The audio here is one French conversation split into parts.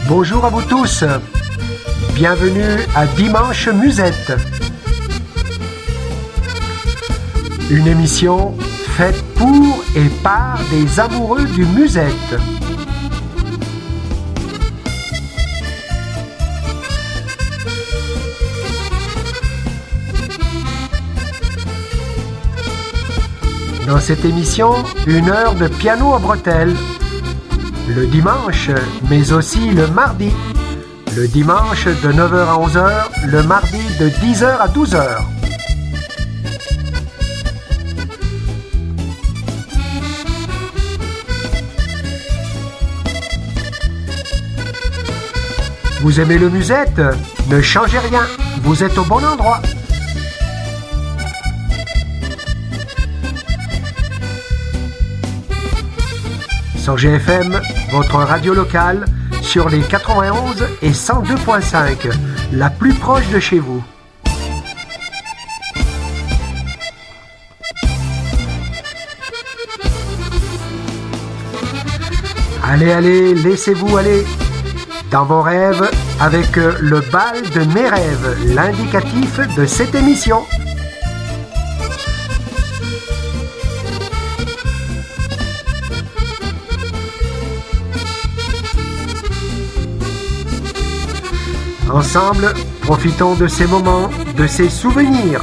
Bonjour à vous tous, bienvenue à Dimanche Musette. Une émission faite pour et par des amoureux du musette. Dans cette émission, 1 heure de piano à bretelles. Le dimanche, mais aussi le mardi. Le dimanche de 9h à 11h, le mardi de 10h à 12h. Vous aimez le musette? Ne changez rien, vous êtes au bon endroit. Sur GFM, votre radio locale, sur les 91 et 102.5, la plus proche de chez vous. Allez, laissez-vous aller dans vos rêves avec le bal de mes rêves, l'indicatif de cette émission. Ensemble, profitons de ces moments, de ces souvenirs.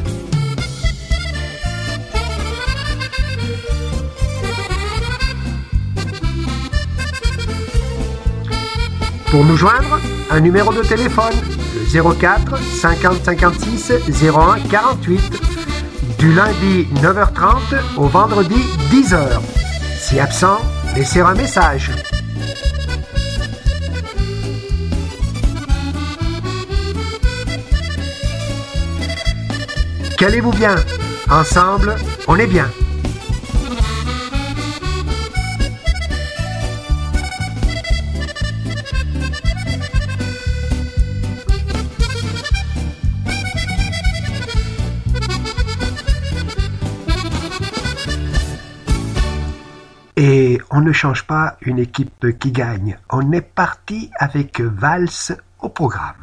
Pour nous joindre, un numéro de téléphone, le 04 50 56 01 48, du lundi 9h30 au vendredi 10h. Si absent, laissez un message. Calez-vous bien, ensemble, on est bien. Et on ne change pas une équipe qui gagne. On est parti avec Valse au programme.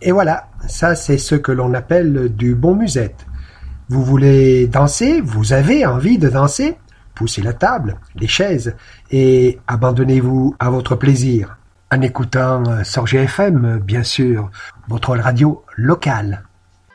Et voilà, ça c'est ce que l'on appelle du bon musette. Vous voulez danser, vous avez envie de danser, poussez la table, les chaises, et abandonnez-vous à votre plaisir, en écoutant Sorgé FM, bien sûr, votre radio locale.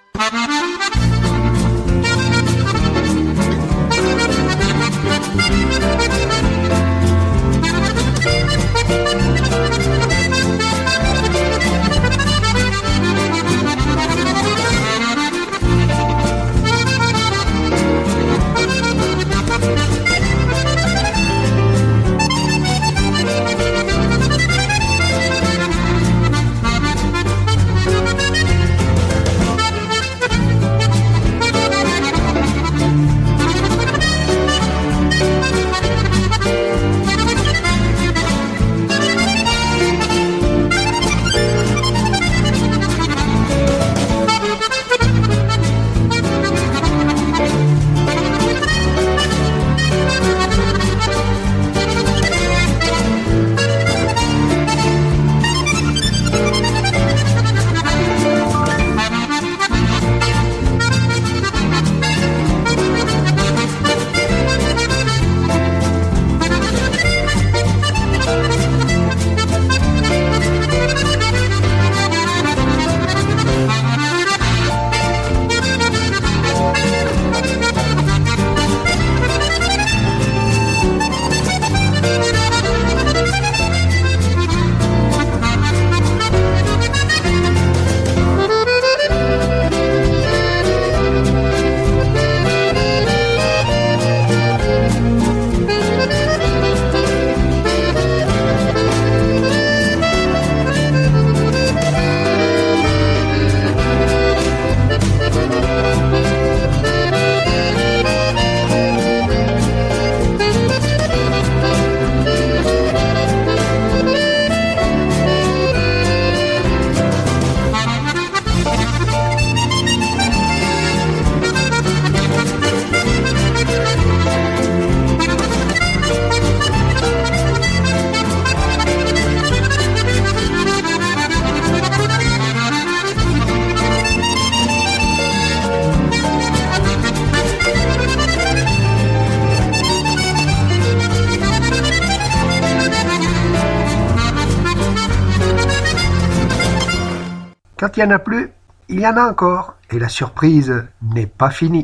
Quand il n'y en a plus, il y en a encore, et la surprise n'est pas finie.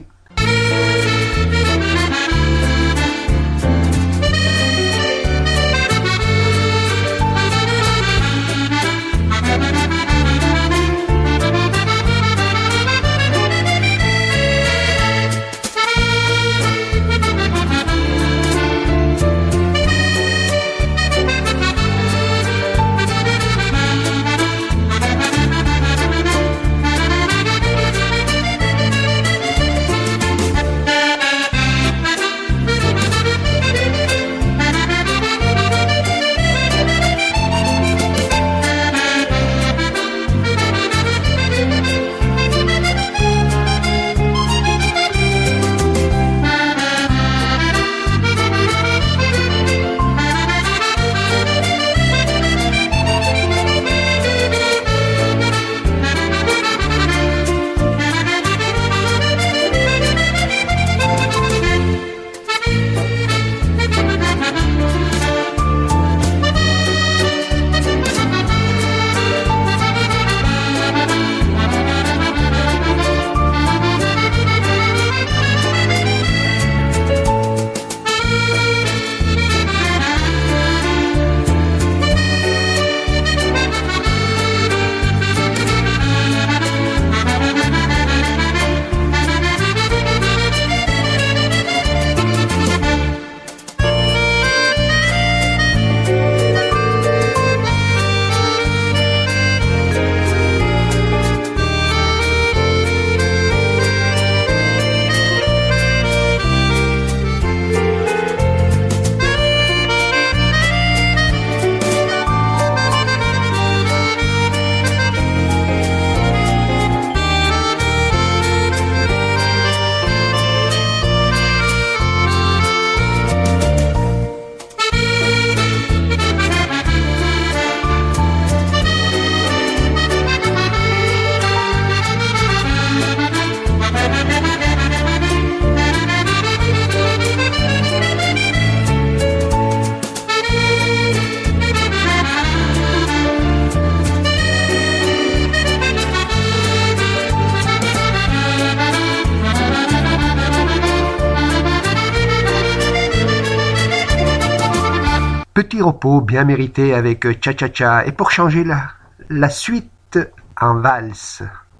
petit repos bien mérité avec Cha-Cha-Cha et pour changer la suite en valse.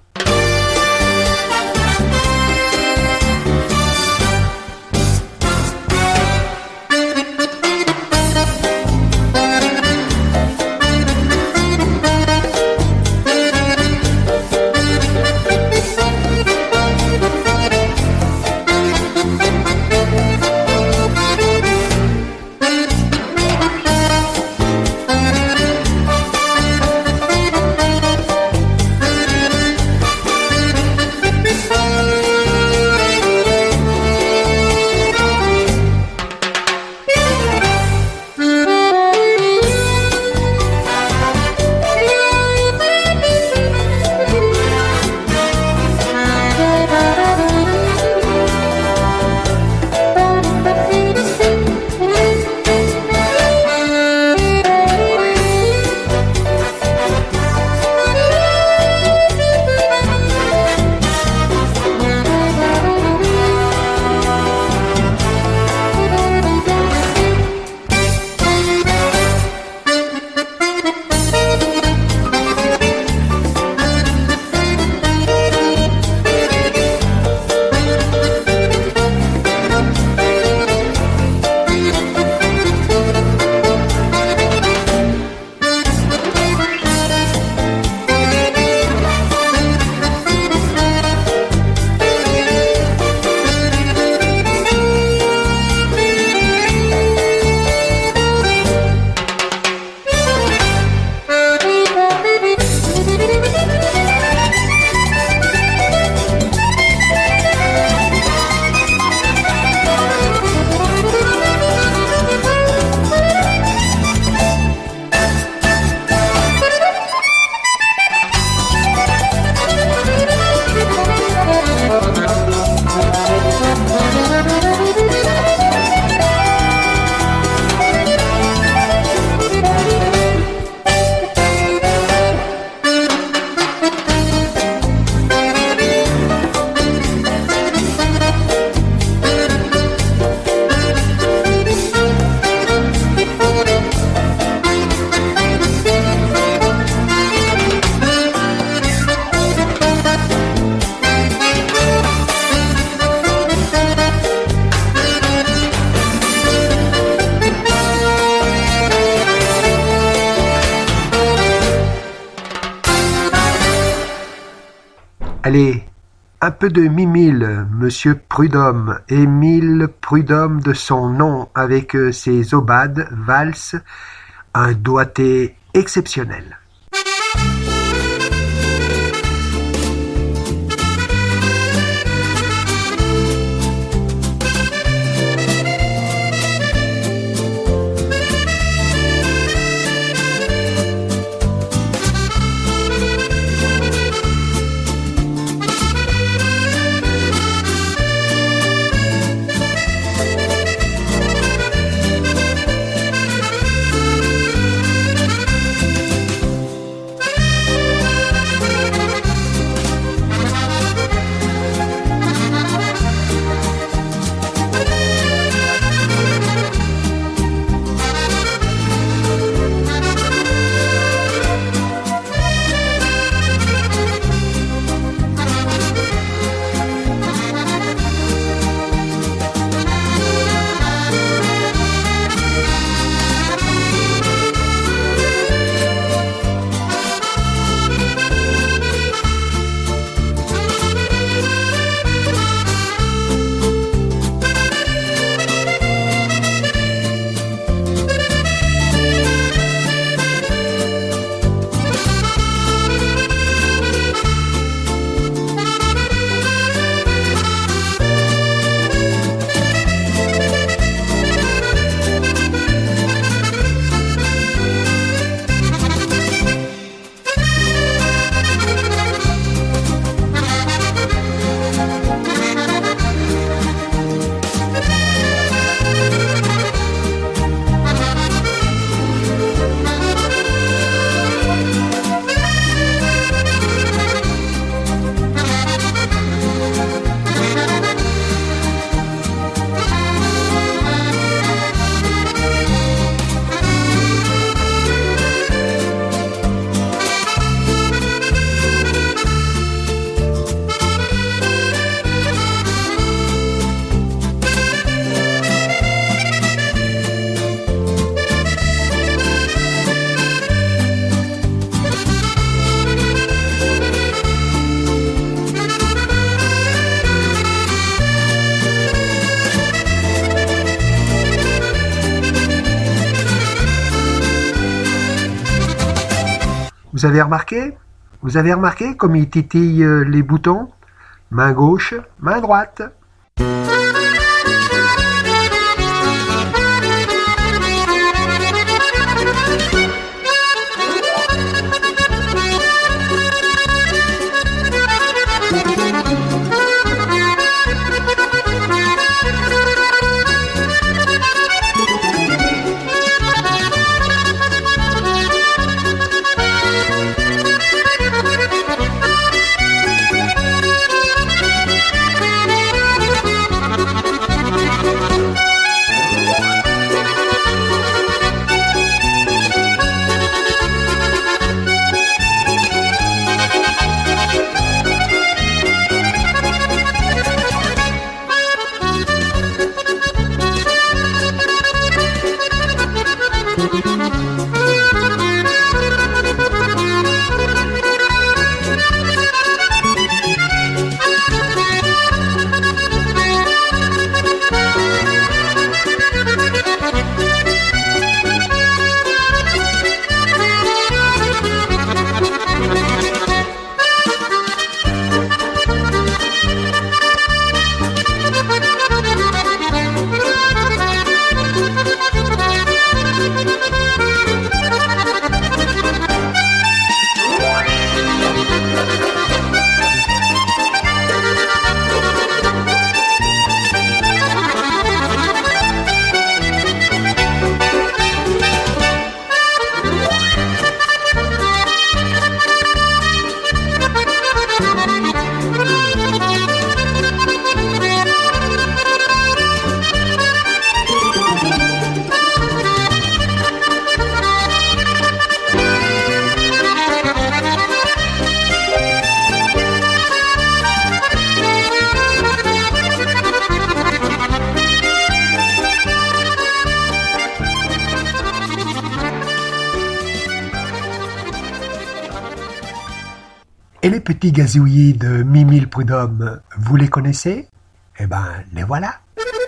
Allez, un peu de Mimile, Monsieur Prudhomme, Émile Prudhomme de son nom, avec ses aubades, valses, un doigté exceptionnel. Vous avez remarqué comme il titille les boutons? Main gauche, main droite. Et les petits gazouillis de Mimi le Prud'homme, vous les connaissez? Eh ben, les voilà.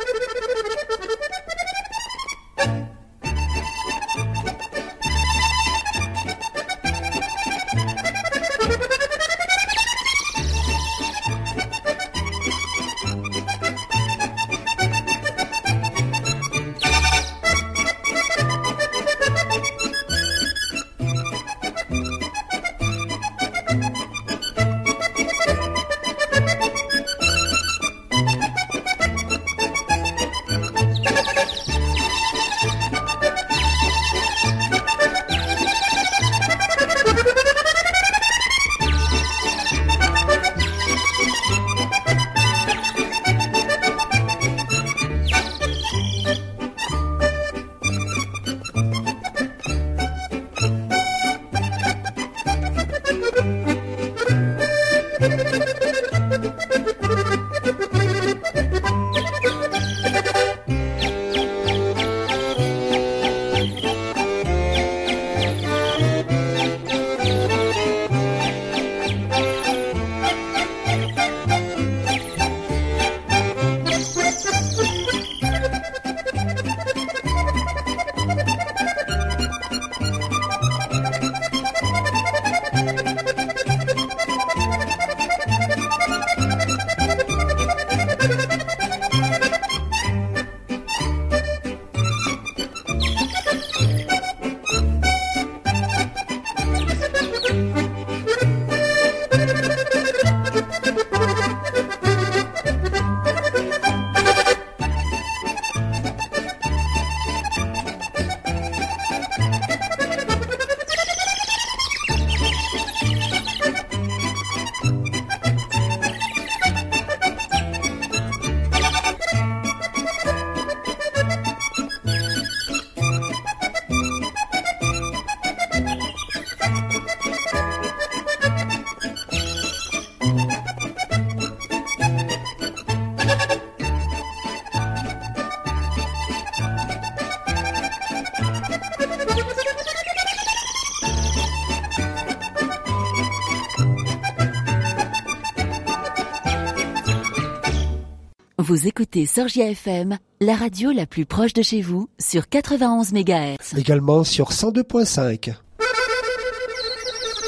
Vous écoutez Sorgia FM, la radio la plus proche de chez vous, sur 91 MHz. Également sur 102.5.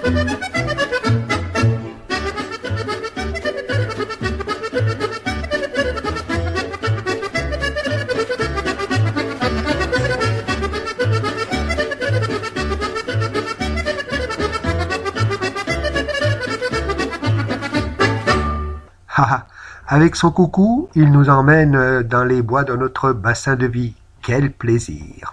Avec son coucou, il nous emmène dans les bois de notre bassin de vie. Quel plaisir!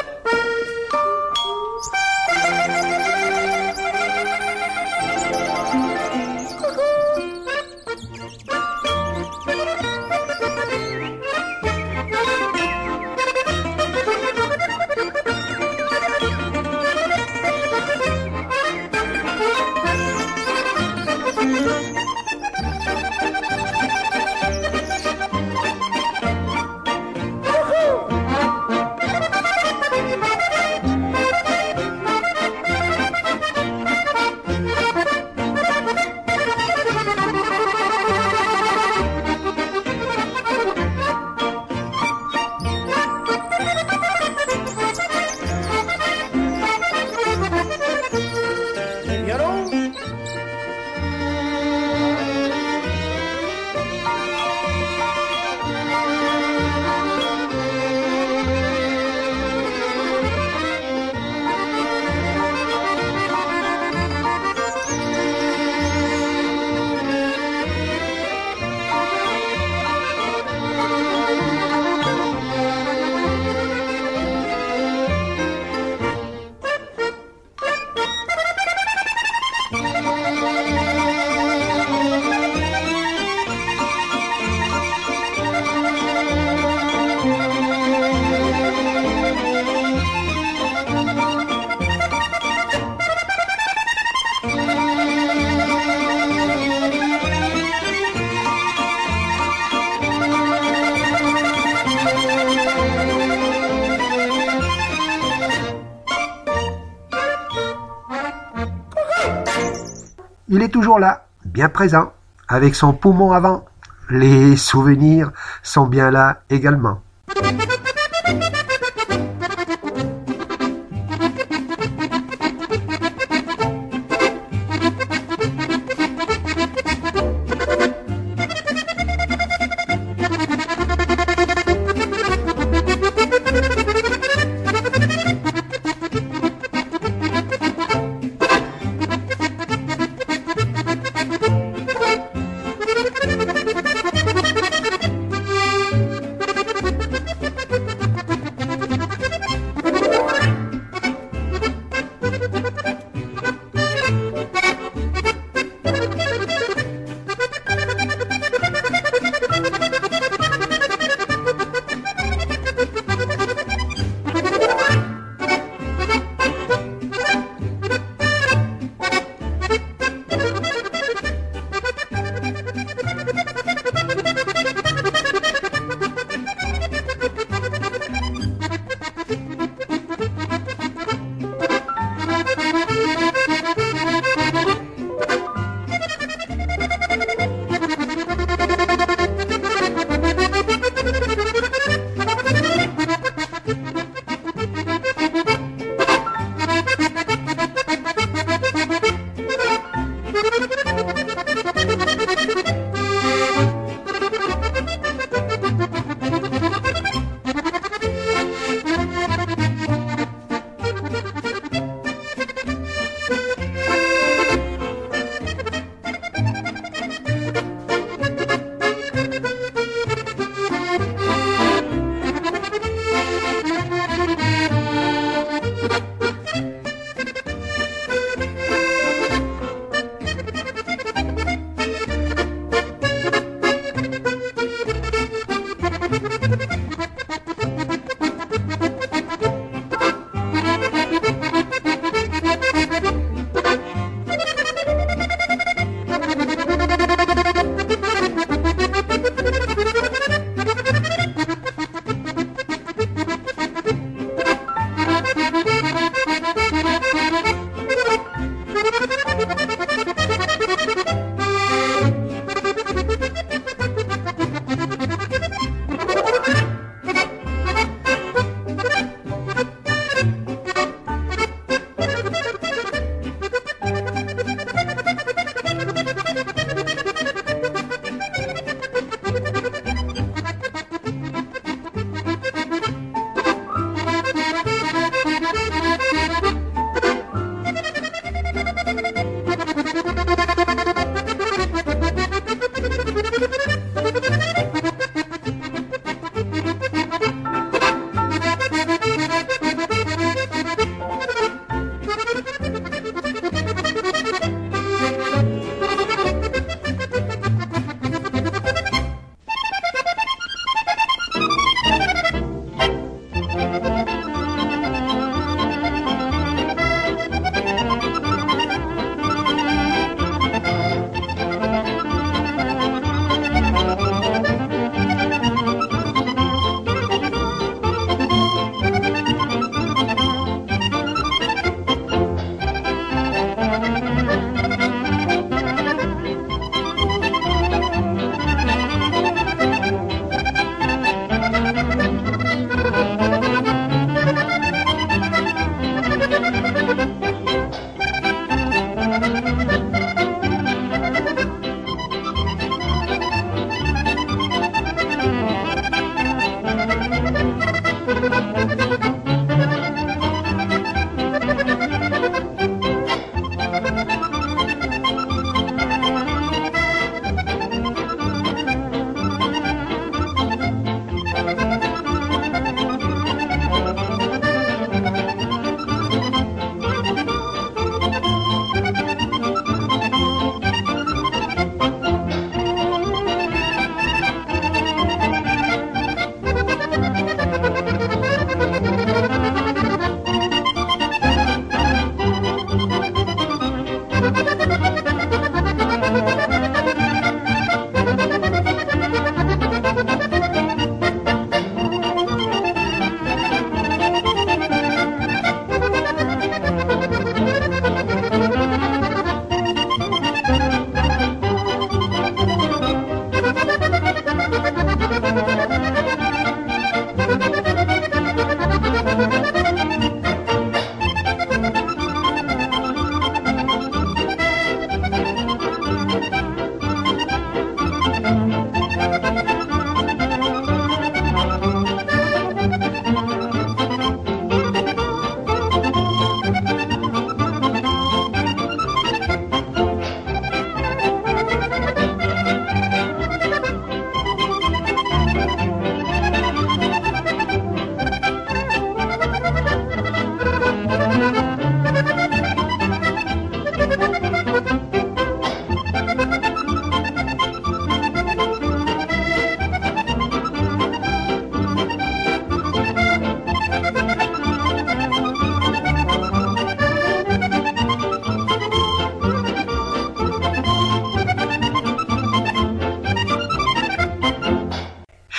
Il est toujours là, bien présent, avec son poumon avant. Les souvenirs sont bien là également.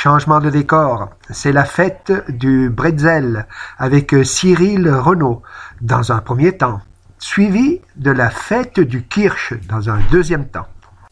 changement de décor. C'est la fête du Bretzel avec Cyril Renaud dans un premier temps, suivi de la fête du Kirsch dans un deuxième temps.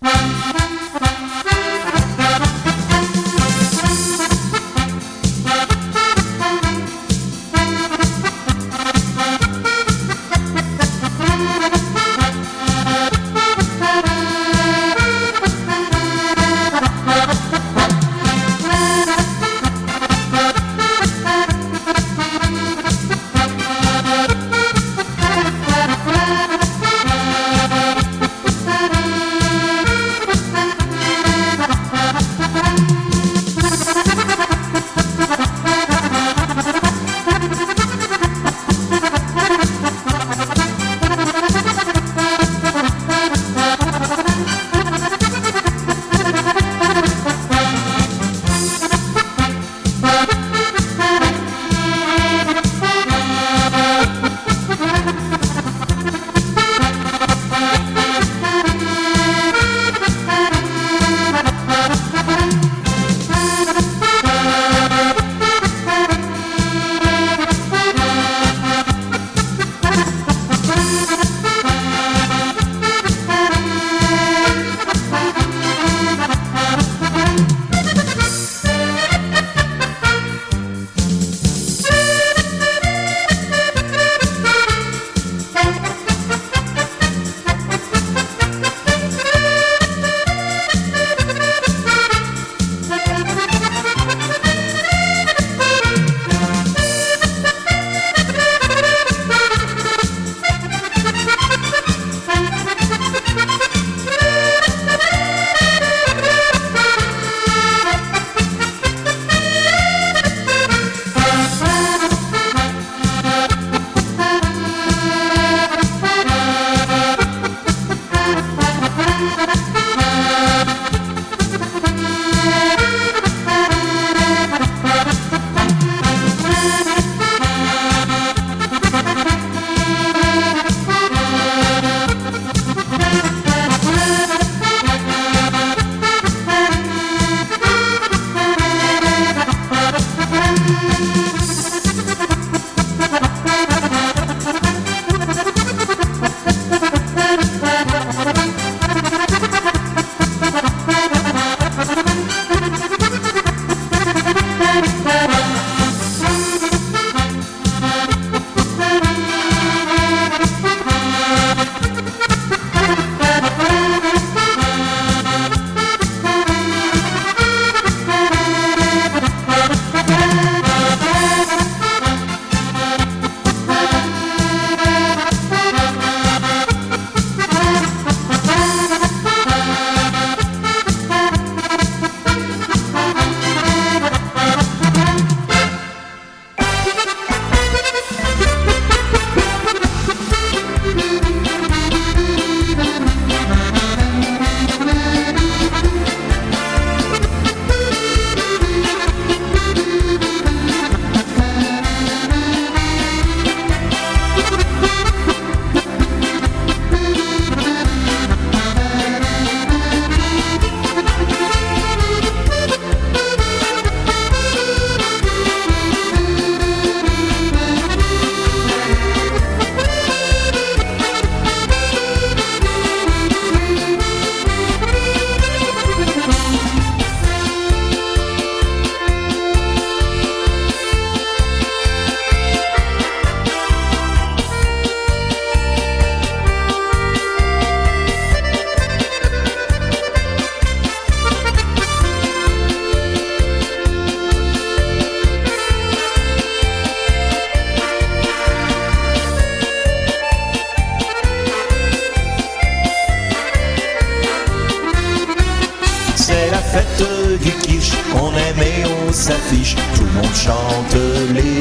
s'affiche, tout le monde chante les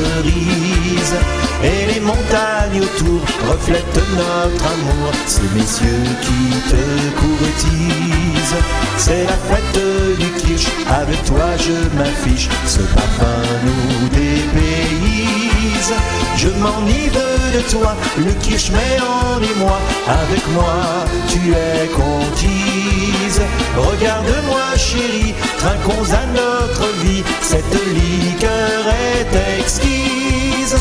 cerises. Et les montagnes autour reflètent notre amour, ces messieurs qui te courtisent. C'est la fête du Kirsch, avec toi je m'affiche, ce parfum nous dépayse. Je m'enivre de toi, le Kirsch met en émoi, avec moi tu es conquise. Regarde-moi chérie, trinquons à notre vie, cette liqueur est exquise.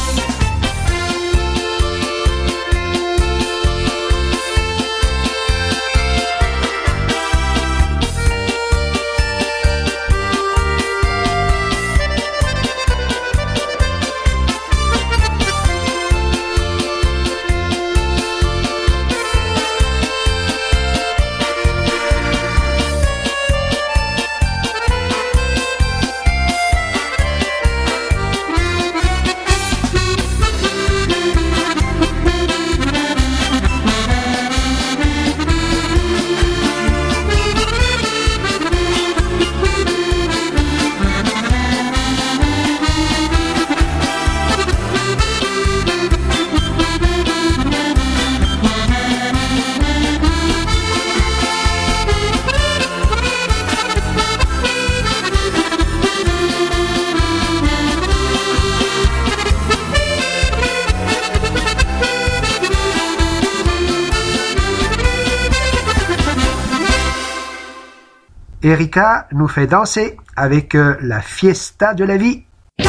Erika nous fait danser avec la fiesta de la vie.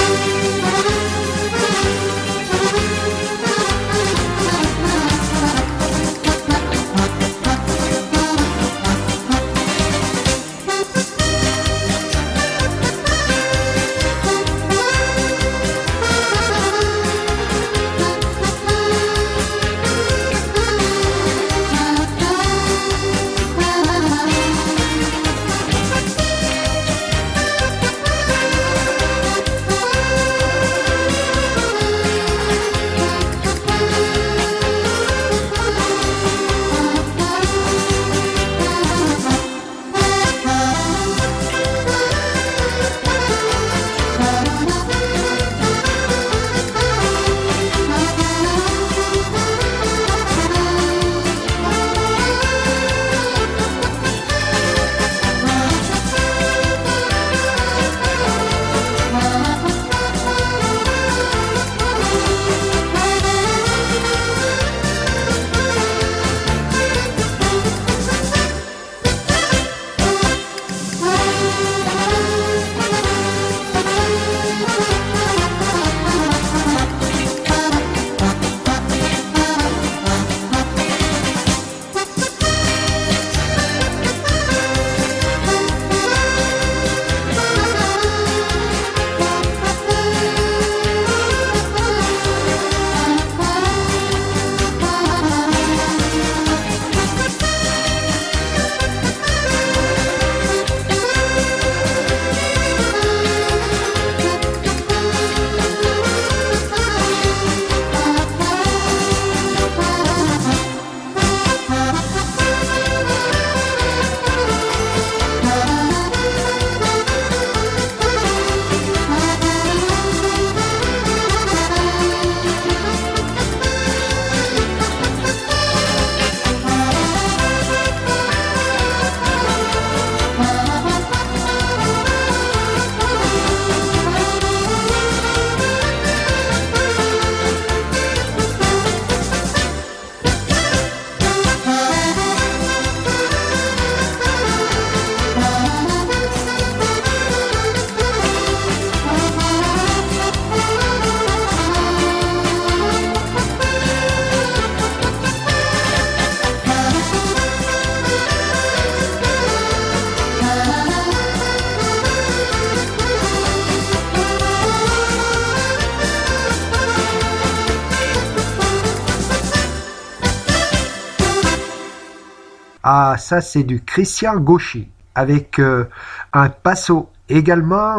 Ah, ça c'est du Christian Gauchy avec un passo également,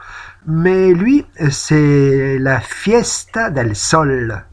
mais lui c'est la Fiesta del Sol.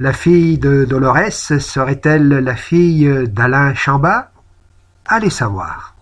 La fille de Dolores serait-elle la fille d'Alain Chambat? Allez savoir.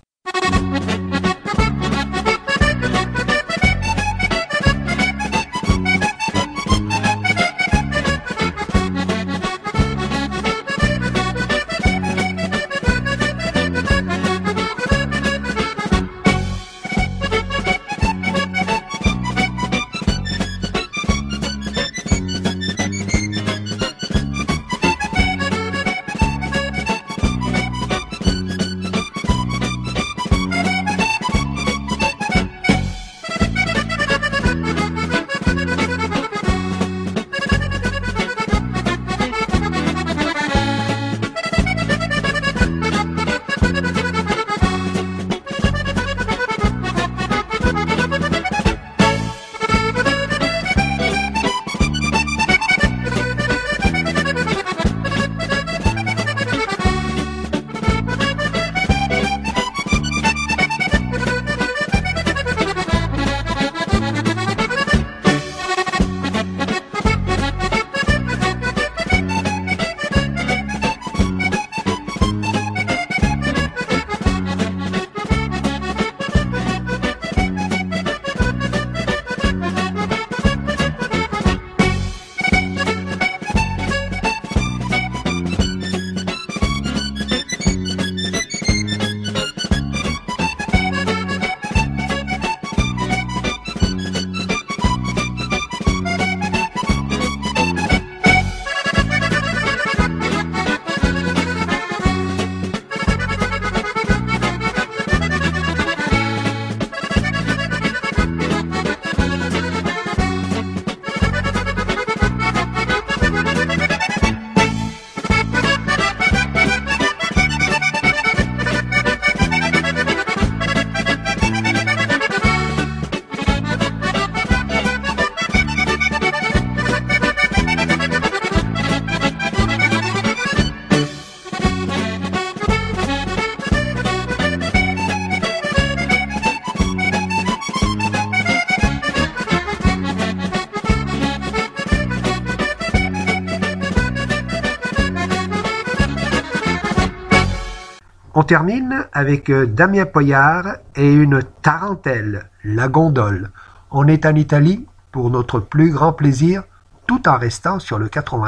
On termine avec Damien Poyard et une tarentelle, la gondole. On est en Italie pour notre plus grand plaisir, tout en restant sur le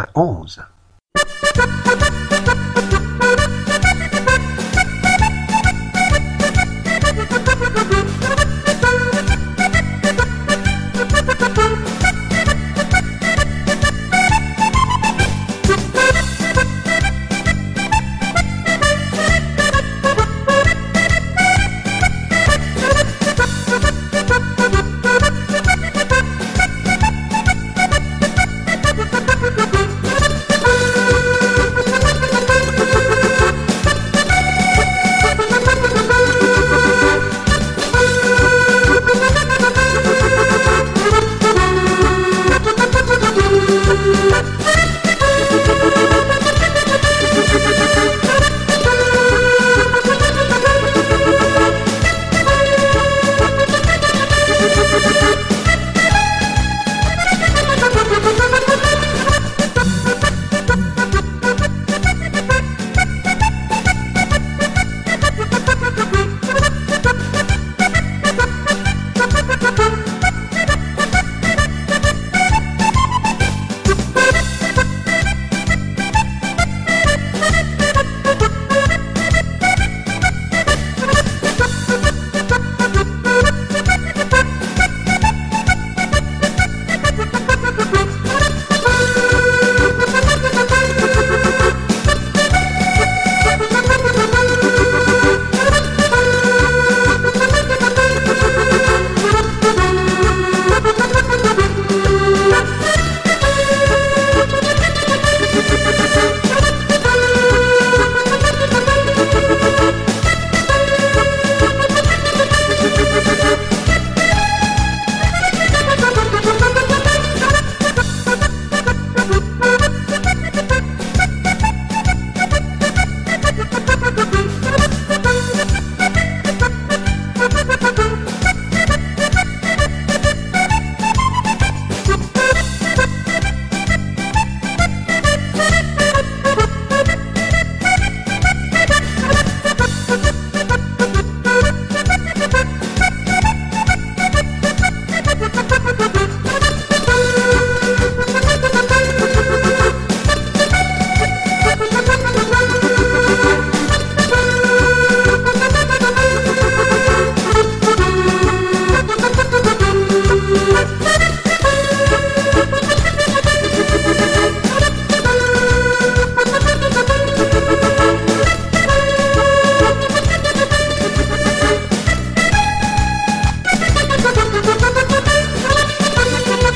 91.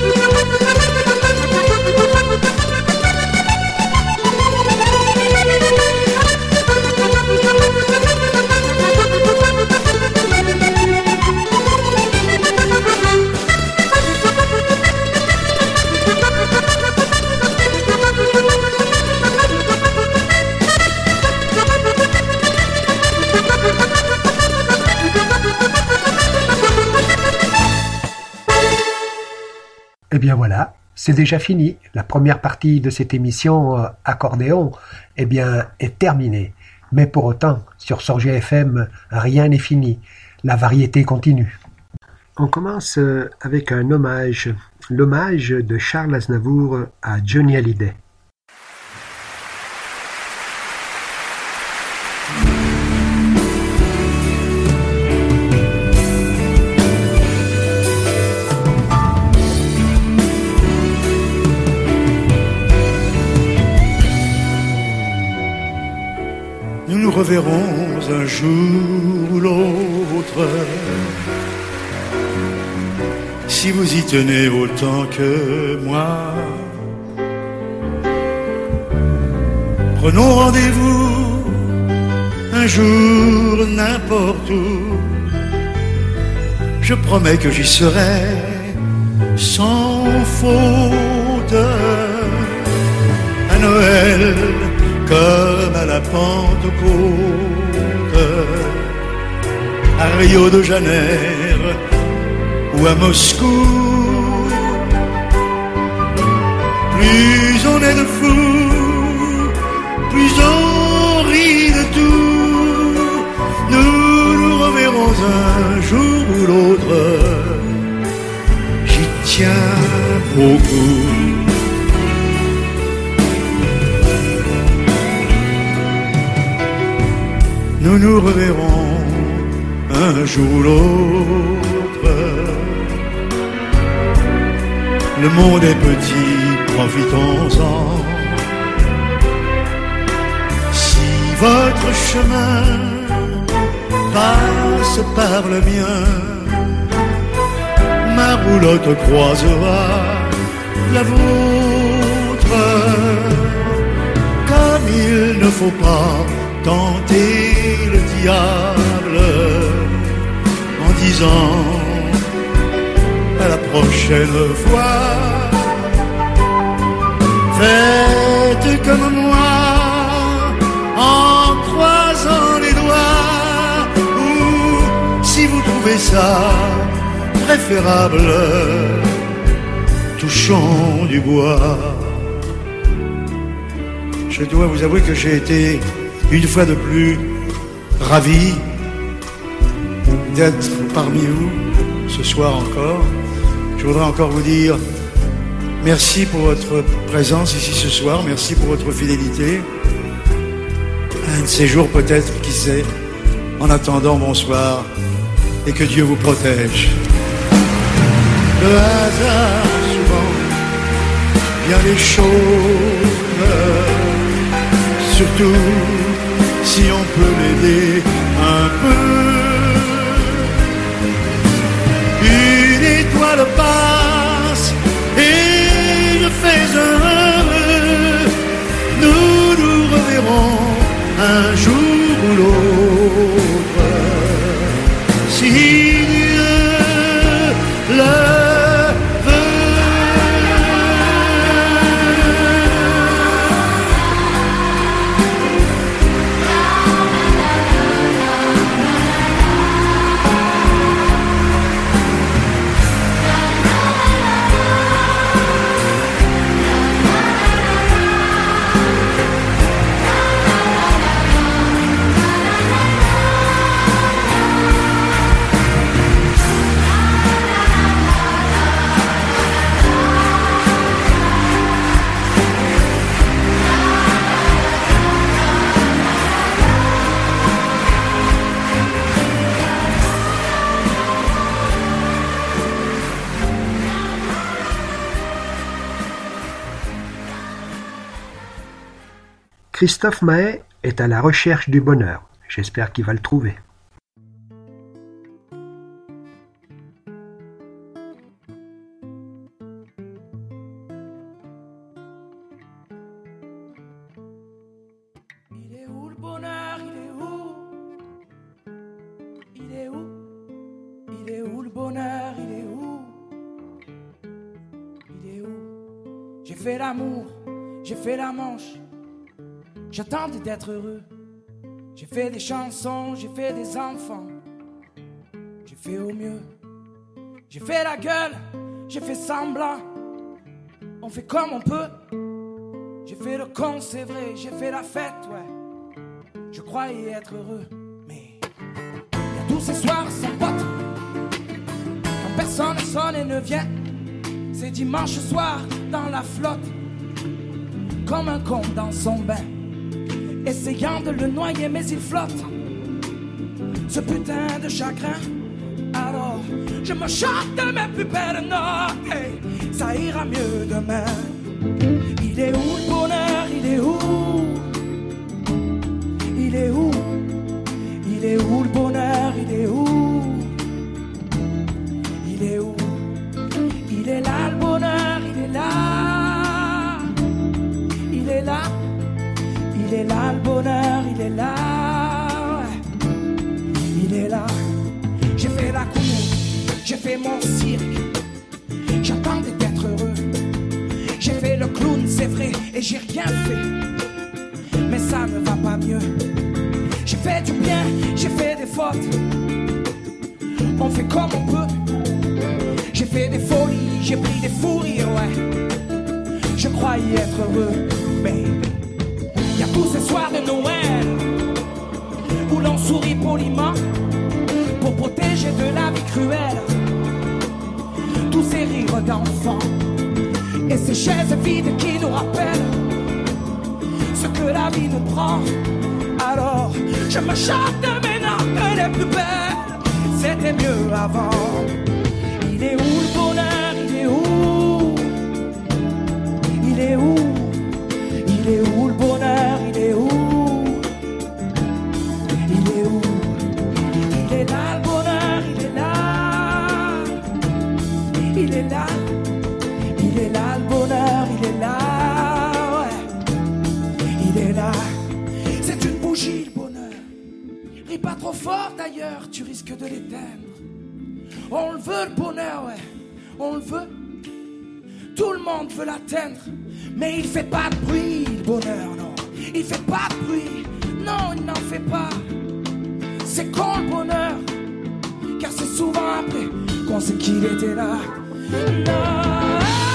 Eh bien voilà, c'est déjà fini. La première partie de cette émission Accordéon est terminée. Mais pour autant, sur Sorgia FM, rien n'est fini. La variété continue. On commence avec un hommage. L'hommage de Charles Aznavour à Johnny Hallyday. Nous nous reverrons un jour ou l'autre, si vous y tenez autant que moi. Prenons rendez-vous un jour n'importe où. Je promets que j'y serai sans faute. À Noël comme à la Pentecôte, à Rio de Janeiro ou à Moscou. Plus on est de fous, plus on rit de tout. Nous nous reverrons un jour ou l'autre, j'y tiens beaucoup. Nous nous reverrons un jour ou l'autre. Le monde est petit, profitons-en. Si votre chemin passe par le mien, ma roulotte croisera la vôtre. Comme il ne faut pas tenter le diable en disant à la prochaine fois. Faites comme moi en croisant les doigts, ou si vous trouvez ça préférable, touchons du bois. Je dois vous avouer que j'ai été une fois de plus ravi d'être parmi vous ce soir encore. Je voudrais encore vous dire merci pour votre présence ici ce soir, merci pour votre fidélité. Un de ces jours peut-être, qui sait. En attendant, bonsoir et que Dieu vous protège. Le hasard souvent vient les choses, surtout si on peut l'aider un peu. Une étoile passe et je fais heureux. Nous nous reverrons un jour ou l'autre, si Dieu le Christophe Maé est à la recherche du bonheur. J'espère qu'il va le trouver. fait l'amour, j'ai fait la manche. J'attendais d'être heureux. J'ai fait des chansons, j'ai fait des enfants. J'ai fait au mieux. J'ai fait la gueule, j'ai fait semblant. On fait comme on peut. J'ai fait le con, c'est vrai, j'ai fait la fête, ouais. Je croyais être heureux, mais y a tous ces soirs sans pote. Quand personne ne sonne et ne vient. C'est dimanche soir dans la flotte. Comme un con dans son bain. Essayant de le noyer mais il flotte. Ce putain de chagrin. Alors je me chante mes plus belles notes. Hey, ça ira mieux demain. Il est où le bonheur? Il est où? Il est où? Il est où le bonheur? Il est où? Il est où? Il est là le bonheur, il est là. Il est là. Il est là le bonheur, il est là. Il est là. J'ai fait la cour, j'ai fait mon cirque. J'attendais d'être heureux. J'ai fait le clown, c'est vrai, et j'ai rien fait. Mais ça ne va pas mieux. J'ai fait du bien, j'ai fait des fautes. On fait comme on peut. J'ai fait des folies, j'ai pris des fous rires, ouais. Je croyais être heureux, mais y a tous ces soirs de Noël où l'on sourit poliment pour protéger de la vie cruelle. Tous ces rires d'enfants et ces chaises vides qui nous rappellent ce que la vie nous prend. Alors je me chante mes notes les plus belles. C'était mieux avant. Il est où le bonheur? Il est où? Il est où? Il est où le bonheur? Il est où? Il est où? Il est là le bonheur, il est là. Il est là. Il est là le bonheur, il est là. Ouais. Il est là. C'est une bougie le bonheur. Ris pas trop fort d'ailleurs, tu risques de l'éteindre. On le veut le bonheur, ouais, on le veut. Tout le monde veut l'atteindre. Mais il fait pas de bruit, le bonheur, non. Il fait pas de bruit, non, il n'en fait pas. C'est con le bonheur, car c'est souvent après qu'on sait qu'il était là. Non.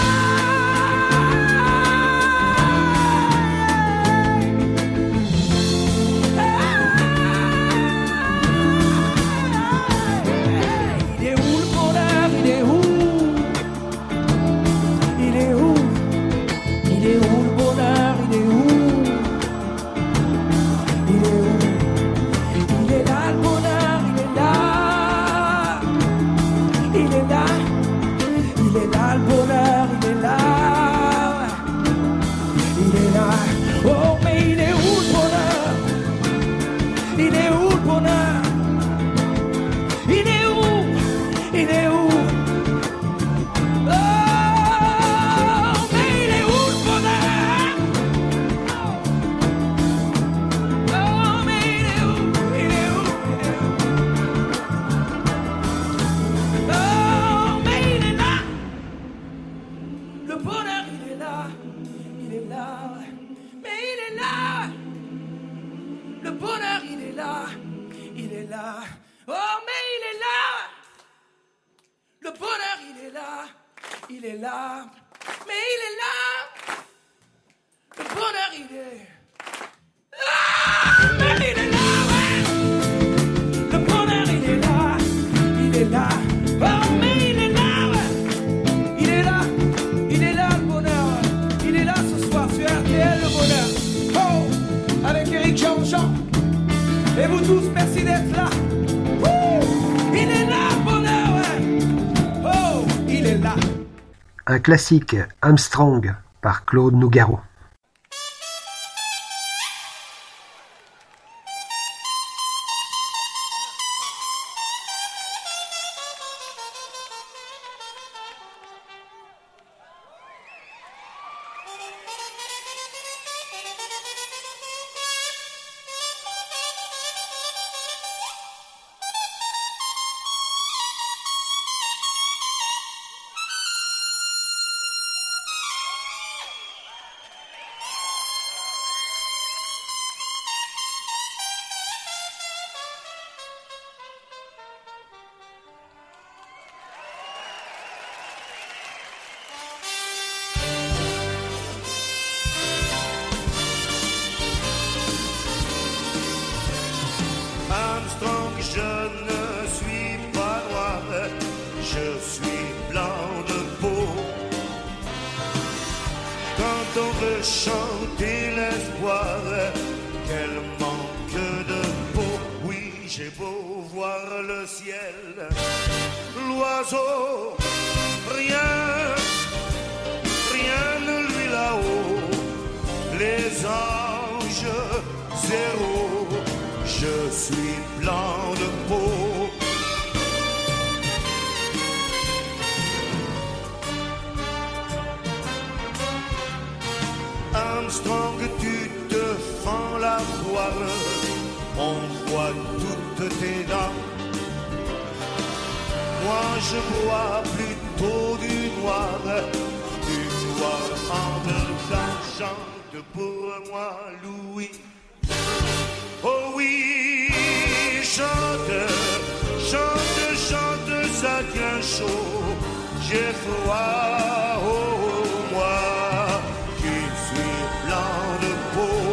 Et vous tous, merci d'être là. Il est là, le bonheur, ouais. Oh, il est là. Un classique, Armstrong, par Claude Nougaro. blanc de peau. Quand on veut chanter l'espoir, quel manque de peau. Oui, j'ai beau voir le ciel, l'oiseau, rien de lui là-haut. Les anges, zéro, je suis blanc de peau. Armstrong, tu te fends la voile, on voit toutes tes dents. Moi je bois plutôt du noir entre l'argent. Chante pour moi Louis. Oh oui, chante, chante, chante, ça tient chaud. J'ai froid, oh moi qui suis blanc de peau.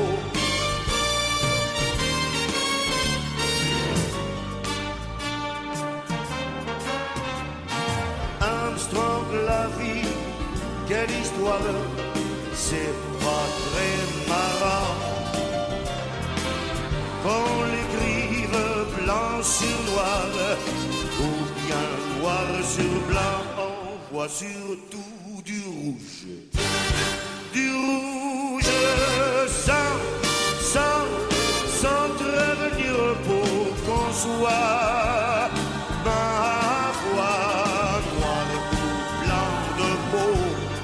Armstrong, la vie, quelle histoire, c'est pas très marrant. Qu'on l'écrive blanc sur noir, ou bien noir sur blanc, on voit surtout du rouge. Du rouge sans prévenir pour qu'on soit, ma foi, noir ou blanc de peau.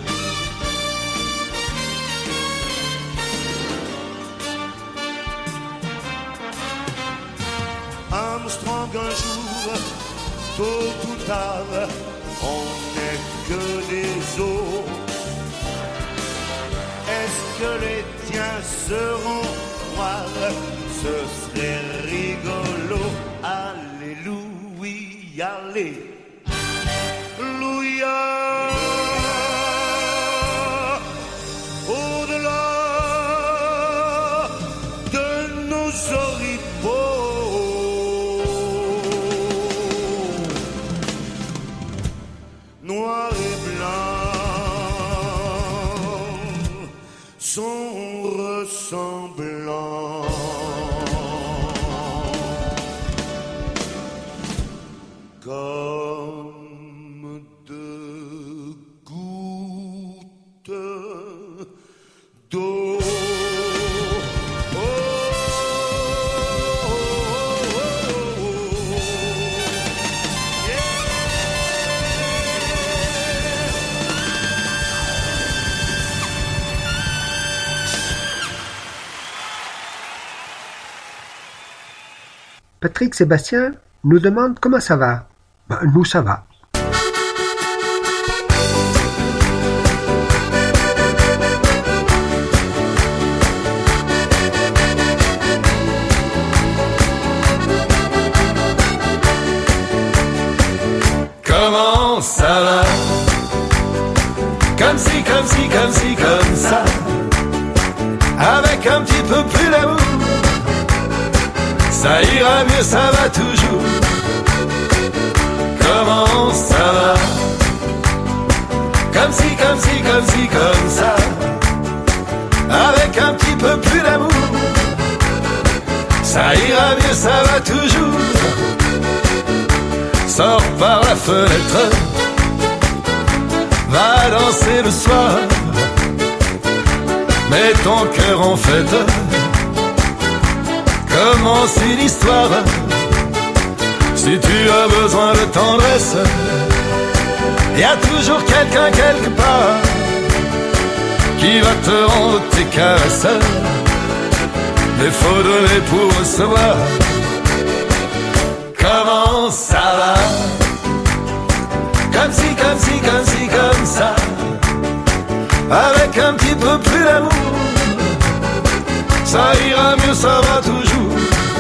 Armstrong, un jour, tôt ou tard, on n'est que des os. Est-ce que les tiens seront noirs? Ce serait rigolo. Alléluia, alléluia. Au-delà de nos oripeaux, noir et blanc sont ressemblants. Comme deux gouttes d'eau. Patrick Sébastien nous demande comment ça va. Ben, nous, ça va. Comment ça va? Comme si, comme si, comme si, comme ça. Avec un petit peu plus d'amour, ça ira mieux, ça va toujours. Comment ça va? Comme si, comme si, comme si, comme ça. Avec un petit peu plus d'amour, ça ira mieux, ça va toujours. Sors par la fenêtre, va danser le soir, mets ton cœur en fête, commence une histoire. Si tu as besoin de tendresse, y a toujours quelqu'un quelque part qui va te rendre tes caresses. Mais faut donner pour recevoir. Comment ça va? Comme si, comme si, comme si, comme ça. Avec un petit peu plus d'amour, ça ira mieux, ça va toujours.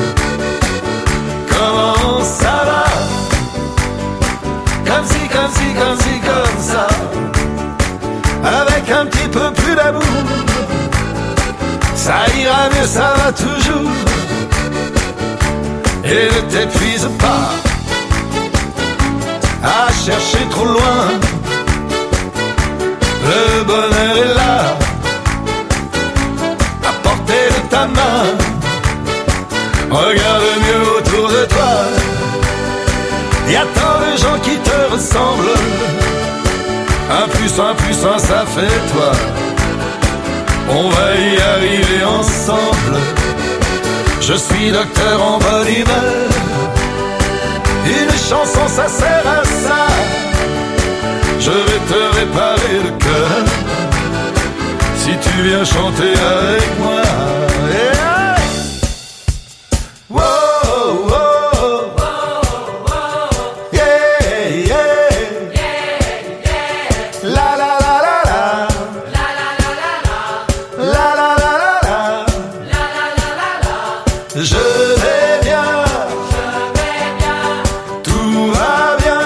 Comment ça va? Comme si, comme si, comme si, comme ça. Avec un petit peu plus d'amour, ça ira mieux, ça va toujours. Et ne t'épuise pas à chercher trop loin. ressemble. 1 + 1 + 1, ça fait toi. On va y arriver ensemble. Je suis docteur en bonne humeur. Une chanson, ça sert à ça. Je vais te réparer le cœur si tu viens chanter avec moi. Yeah. Wow, wow. Yeah, yeah. La la la la la. La la la la la. La la la la la. La la la la la. Je vais bien. Tout va bien.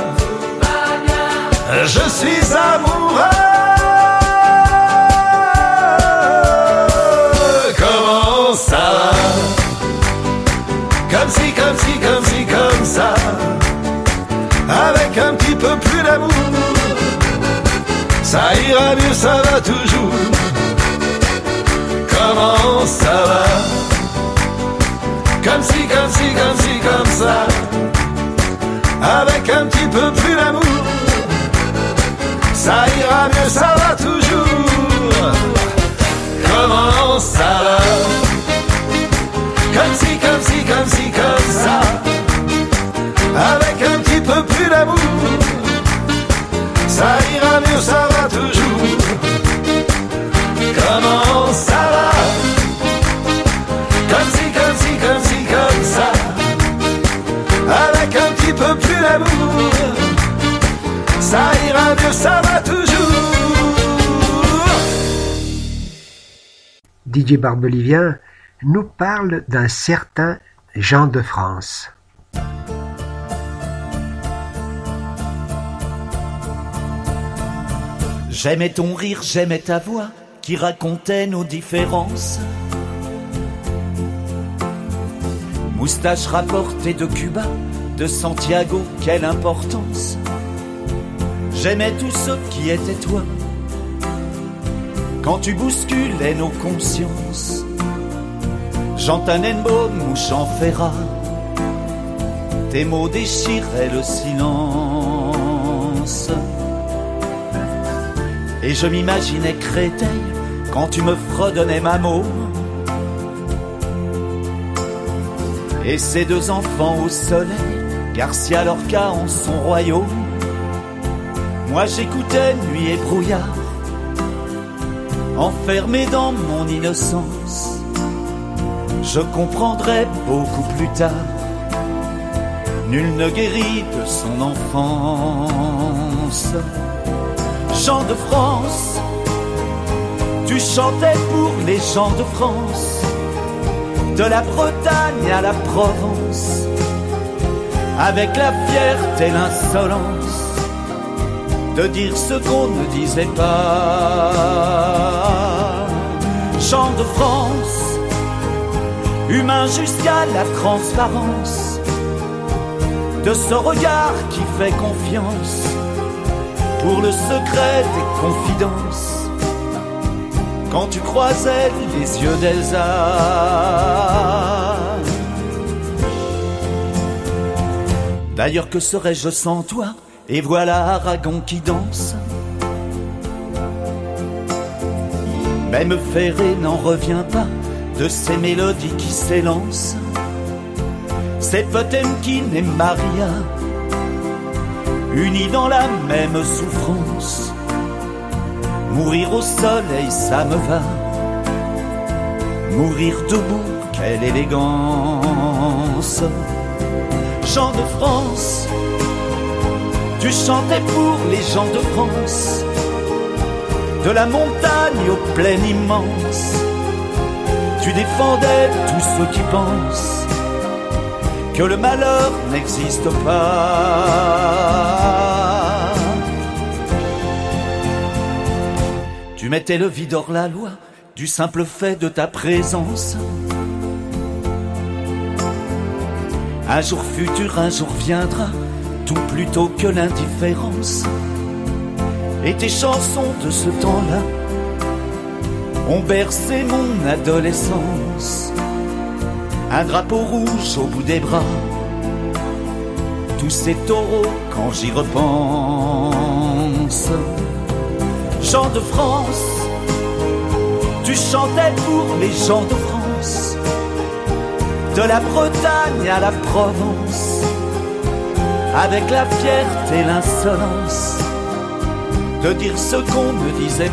Je suis amoureux. Comment ça va? Comme si, comme si, comme si, comme ça. Avec un petit peu plus d'amour, ça ira mieux, ça va toujours. Comment ça va? Comme si, comme si, comme si, comme ça. Avec un petit peu plus d'amour, ça ira mieux, ça va toujours. Comment ça va? Comme si, comme si, comme si, comme ça. Avec un petit peu plus d'amour, ça ira mieux, ça va toujours. Comment ça va? Comme si, comme si, comme si, comme ça. Avec un petit peu plus d'amour, ça ira mieux, ça va toujours. DJ Barbelivien nous parle d'un certain Jean de France. J'aimais ton rire, j'aimais ta voix qui racontait nos différences. Moustache rapportée de Cuba, de Santiago, quelle importance. J'aimais tout ce qui était toi, quand tu bousculais nos consciences. Jean Tannenbaum ou Jean Ferrat, tes mots déchiraient le silence. Et je m'imaginais Créteil quand tu me fredonnais ma mot. Et ces 2 enfants au soleil, Garcia Lorca en son royaume. Moi j'écoutais nuit et brouillard, enfermé dans mon innocence. Je comprendrai beaucoup plus tard, nul ne guérit de son enfance. Jean de France, tu chantais pour les gens de France, de la Bretagne à la Provence, avec la fierté et l'insolence de dire ce qu'on ne disait pas. Jean de France, humain jusqu'à la transparence, de ce regard qui fait confiance pour le secret des confidences, quand tu croisais les yeux d'Elsa. D'ailleurs, que serais-je sans toi? Et voilà Aragon qui danse. Même Ferré n'en revient pas de ces mélodies qui s'élancent. C'est Potemkin et Maria, unis dans la même souffrance. Mourir au soleil, ça me va. Mourir debout, quelle élégance. Jean de France, tu chantais pour les gens de France, de la montagne aux plaines immenses. Tu défendais tous ceux qui pensent que le malheur n'existe pas. Tu mettais le vide hors la loi du simple fait de ta présence. Un jour futur, un jour viendra, tout plutôt que l'indifférence. Et tes chansons de ce temps-là ont bercé mon adolescence. Un drapeau rouge au bout des bras, tous ces taureaux quand j'y repense. Jean de France, tu chantais pour les gens de France, de la Bretagne à la Provence, avec la fierté et l'insolence de dire ce qu'on ne disait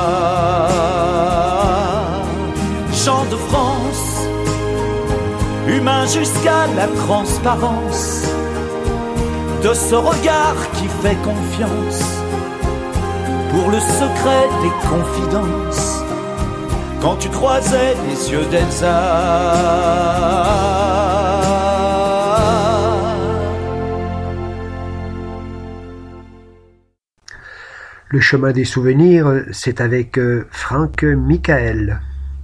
pas. Jean de France, humain jusqu'à la transparence de ce regard qui fait confiance pour le secret des confidences quand tu croisais les yeux d'Elsa. Le chemin des souvenirs, c'est avec Franck Michael.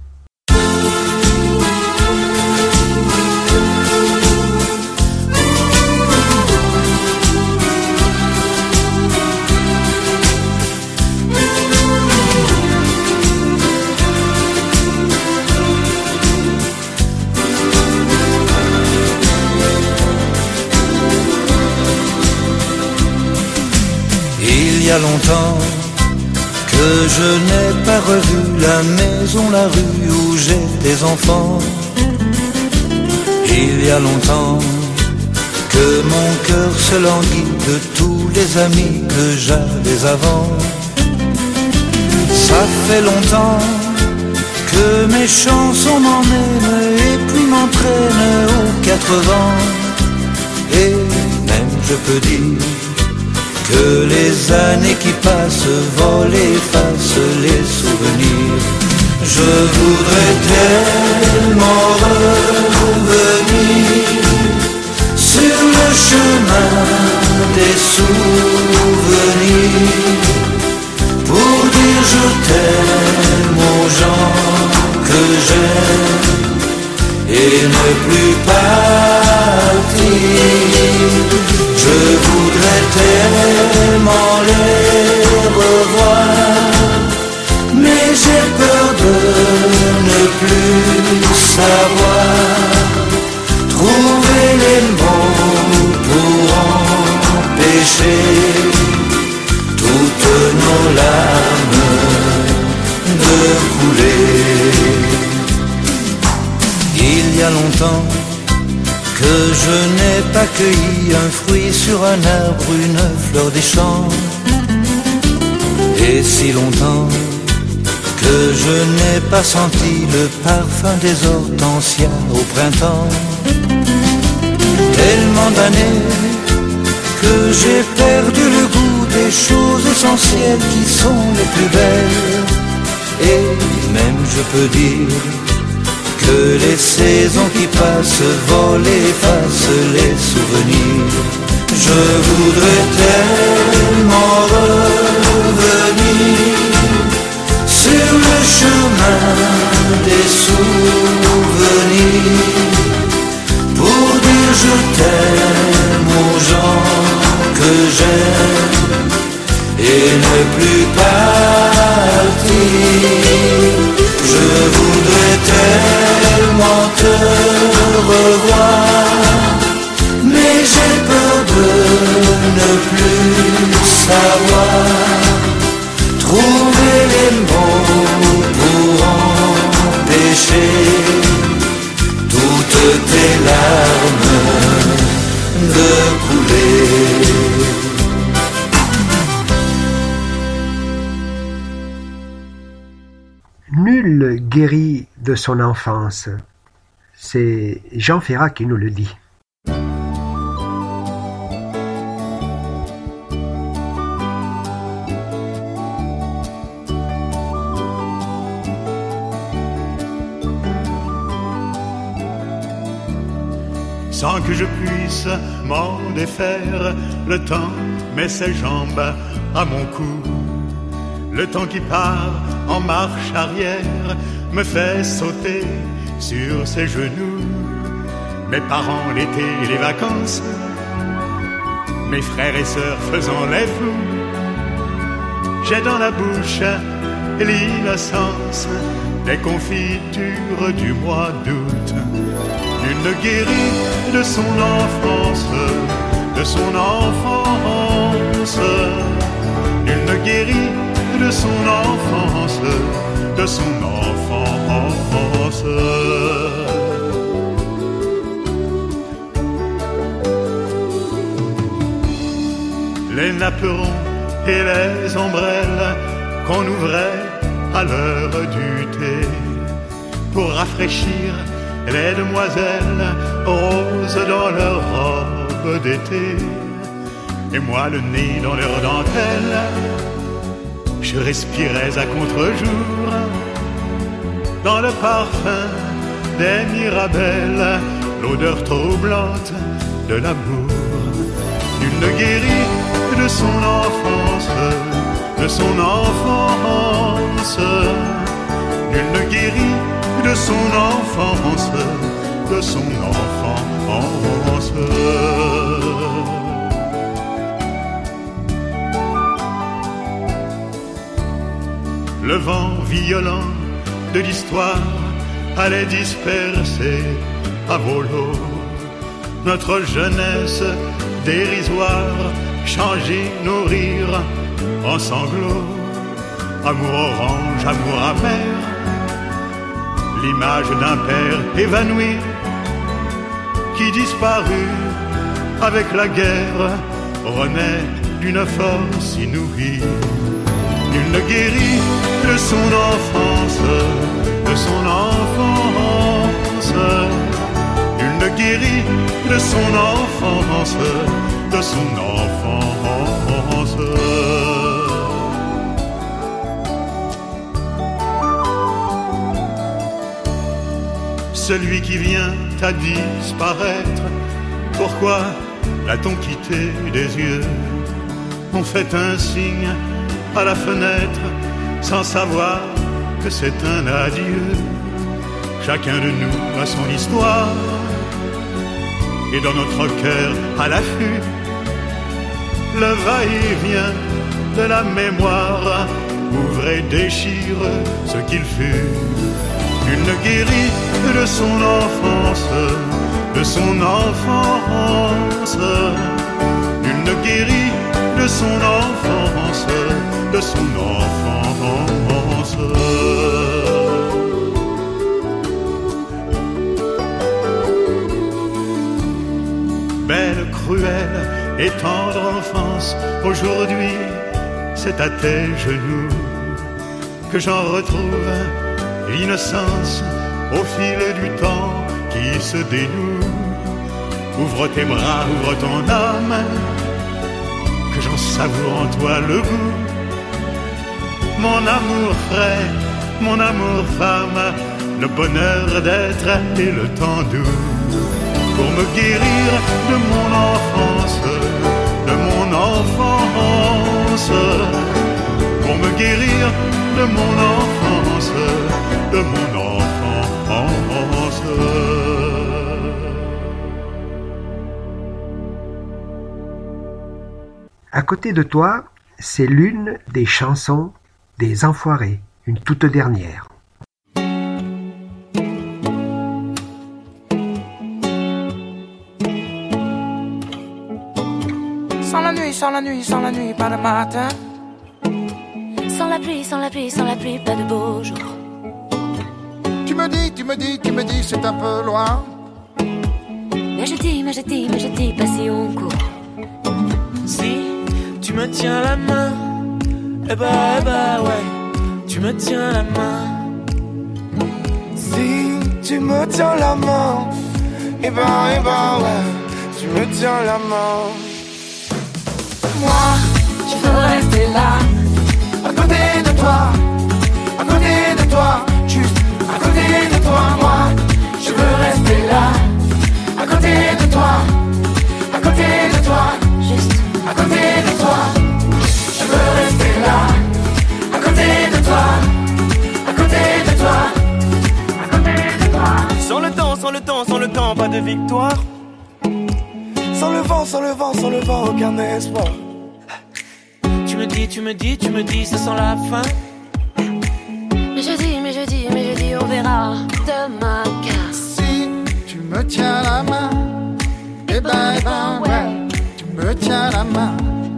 Il y a longtemps que je n'ai pas revu la maison, la rue où j'étais enfant. Il y a longtemps que mon cœur se languit de tous les amis que j'avais avant. Ça fait longtemps que mes chansons m'emmènent et puis m'entraînent aux 4 vents. Et même je peux dire que les années qui passent volent et effacent les souvenirs. Je voudrais tellement revenir sur le chemin des souvenirs pour dire je t'aime aux gens que j'aime et ne plus partir. Je voudrais tellement les revoir, mais j'ai peur de ne plus savoir trouver les mots pour empêcher toutes nos larmes de couler. Il y a longtemps que je n'ai pas cueilli un fruit sur un arbre, une fleur des champs. Et si longtemps que je n'ai pas senti le parfum des hortensias au printemps. Tellement d'années que j'ai perdu le goût des choses essentielles qui sont les plus belles. Et même je peux dire que les saisons qui passent volent et effacent les souvenirs. Je voudrais tellement revenir sur le chemin des souvenirs pour dire je t'aime aux gens que j'aime et ne plus partir. Je voudrais tellement te revoir, mais j'ai peur de ne plus savoir trouver les mots pour empêcher toutes tes larmes de couler. Nul guérit de son enfance. C'est Jean Ferrat qui nous le dit. Sans que je puisse m'en défaire, le temps met ses jambes à mon cou. Le temps qui part en marche arrière me fait sauter sur ses genoux. Mes parents, l'été et les vacances, mes frères et sœurs faisant les fous. J'ai dans la bouche l'innocence des confitures du mois d'août. Nul ne guérit de son enfance, de son enfance. Nul ne guérit de son enfance, de son enfance. Les napperons et les ombrelles qu'on ouvrait à l'heure du thé pour rafraîchir les demoiselles roses dans leurs robes d'été. Et moi le nez dans leurs dentelles, je respirais à contre-jour dans le parfum des mirabelles, l'odeur troublante de l'amour. Nul ne guérit de son enfance, de son enfance. Nul ne guérit de son enfance, de son enfance. Le vent violent de l'histoire allait disperser à volo notre jeunesse dérisoire, changer, nourrir en sanglots. Amour orange, amour amer, l'image d'un père évanoui qui disparut avec la guerre renaît d'une force inouïe. Nul ne guérit de son enfance, de son enfance. Nul ne guérit de son enfance, de son enfance. Celui qui vient à disparaître, pourquoi l'a-t-on quitté des yeux? On fait un signe à la fenêtre sans savoir que c'est un adieu. Chacun de nous a son histoire et dans notre cœur à l'affût le va-et-vient de la mémoire ouvre et déchire ce qu'il fut. Nul ne guérit de son enfance, de son enfance. Nul ne guérit de son enfance, de son enfance. Belle, cruelle et tendre enfance, aujourd'hui c'est à tes genoux que j'en retrouve l'innocence au fil du temps qui se dénoue. Ouvre tes bras, ouvre ton âme, que j'en savoure en toi le goût. Mon amour frais, mon amour femme, le bonheur d'être et le temps doux. Pour me guérir de mon enfance, de mon enfance. Pour me guérir de mon enfance, de mon enfance. À côté de toi, c'est l'une des chansons des Enfoirés, une toute dernière. Sans la nuit, sans la nuit, sans la nuit, pas de matin. Sans la pluie, sans la pluie, sans la pluie, pas de beau jour. Tu me dis, c'est un peu loin. Mais je dis, pas si on court. Si tu me tiens la main, eh bah ouais, tu me tiens la main. Si tu me tiens la main, eh bah ouais, tu me tiens la main. Moi, je veux rester là, à côté de toi, à côté de toi, juste à côté de toi. Moi, je veux rester là, à côté de toi, à côté de toi, Juste à côté de toi. Je veux rester là, à côté de toi, à côté de toi, à côté de toi. Sans le temps, sans le temps, sans le temps, pas de victoire. Sans le vent, sans le vent, sans le vent, aucun espoir. Tu me dis, ça sent la fin. Mais je dis, on verra demain. Car Si tu me tiens la main, eh ben ouais, tu me tiens la main.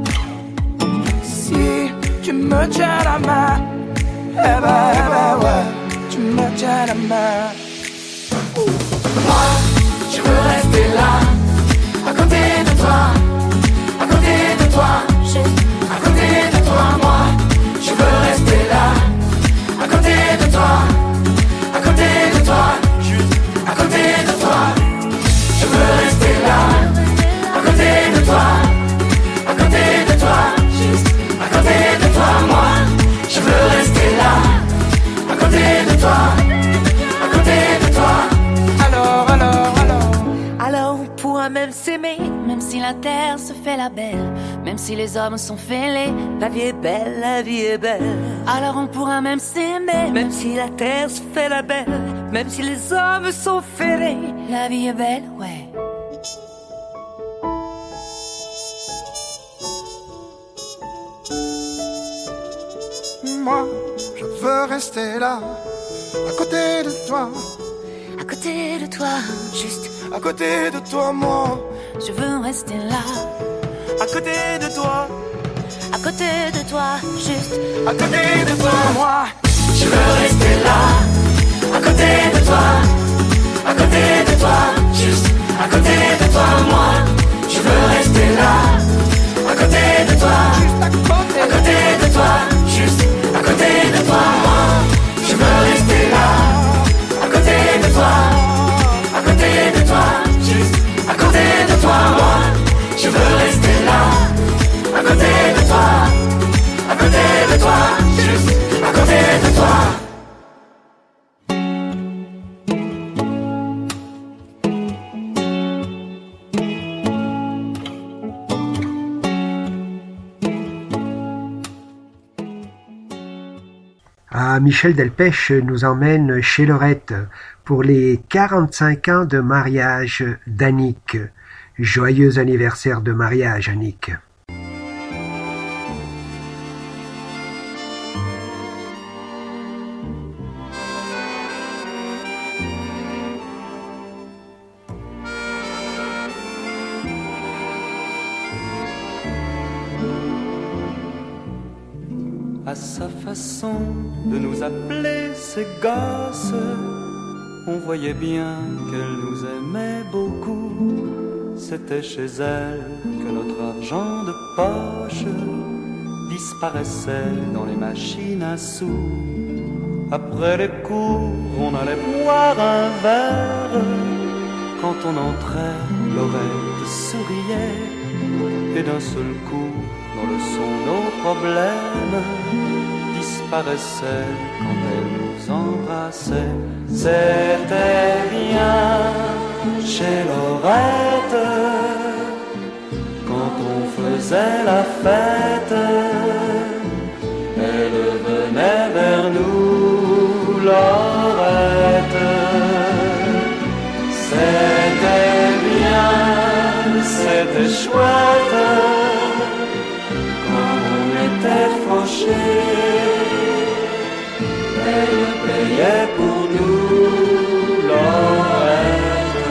Si tu me tiens la main, eh ben ouais, tu me tiens la main. Moi, je veux rester là, à côté de toi, à côté de toi, juste à côté de toi. Moi, je veux rester là, à côté de toi, à côté de toi, juste à côté de toi. Je veux rester là, à côté de toi, à côté de toi, juste à côté de toi. Moi, je veux rester là, à côté de toi, à côté de toi. Alors on pourra même s'aimer, même si la terre se fait la belle, même si les hommes sont fêlés. La vie est belle, la vie est belle. Alors on pourra même s'aimer, même si la terre se fait la belle, même si les hommes sont fêlés. La vie est belle, ouais. Moi, je veux rester là, à côté de toi, à côté de toi, juste à côté de toi, moi. Je veux rester là, à côté de toi, à côté de toi, juste à côté de toi, moi. Je veux rester là, à côté de toi, à côté de toi, juste à côté de toi, moi. Je veux rester là, à côté de toi, juste à côté de toi, juste à côté de toi, moi. Je veux rester là, à côté de toi, à côté de toi, juste à côté de toi, moi. Je veux rester là, à côté de toi, à côté de toi, juste à côté de toi. Michel Delpech nous emmène chez Lorette pour les 45 ans de mariage d'Annick. Joyeux anniversaire de mariage, Annick. À sa façon de nous appeler ses gosses, on voyait bien qu'elle nous aimait beaucoup. C'était chez elle que notre argent de poche disparaissait dans les machines à sous. Après les cours, on allait boire un verre. Quand on entrait, Lorette souriait, et d'un seul coup, dans le son, nos problèmes disparaissaient quand elle nous embrassait. C'était bien chez Lorette quand on faisait la fête. Elle venait vers nous, Lorette. C'était bien, c'était chouette quand on était fauchés. Elle payait pour nous, Lorette.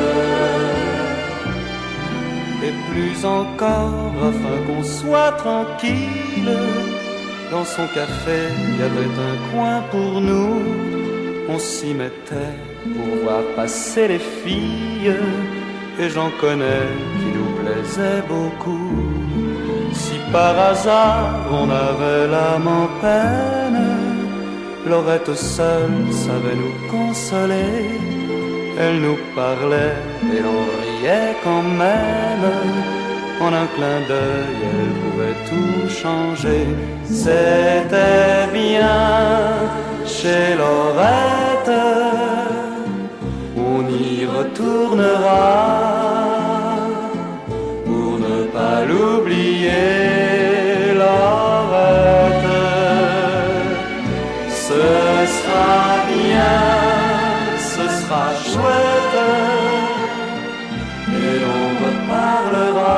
Et plus encore, afin qu'on soit tranquille, dans son café, il y avait un coin pour nous. On s'y mettait pour voir passer les filles, et j'en connais qui nous plaisaient beaucoup. Si par hasard on avait l'âme en peine, Lorette seule savait nous consoler. Elle nous parlait et l'on riait quand même. En un clin d'œil, elle pouvait tout changer. C'était bien chez Lorette, on y retournera pour ne pas l'oublier, Lorette. Ce sera bien, ce sera chouette, et on reparlera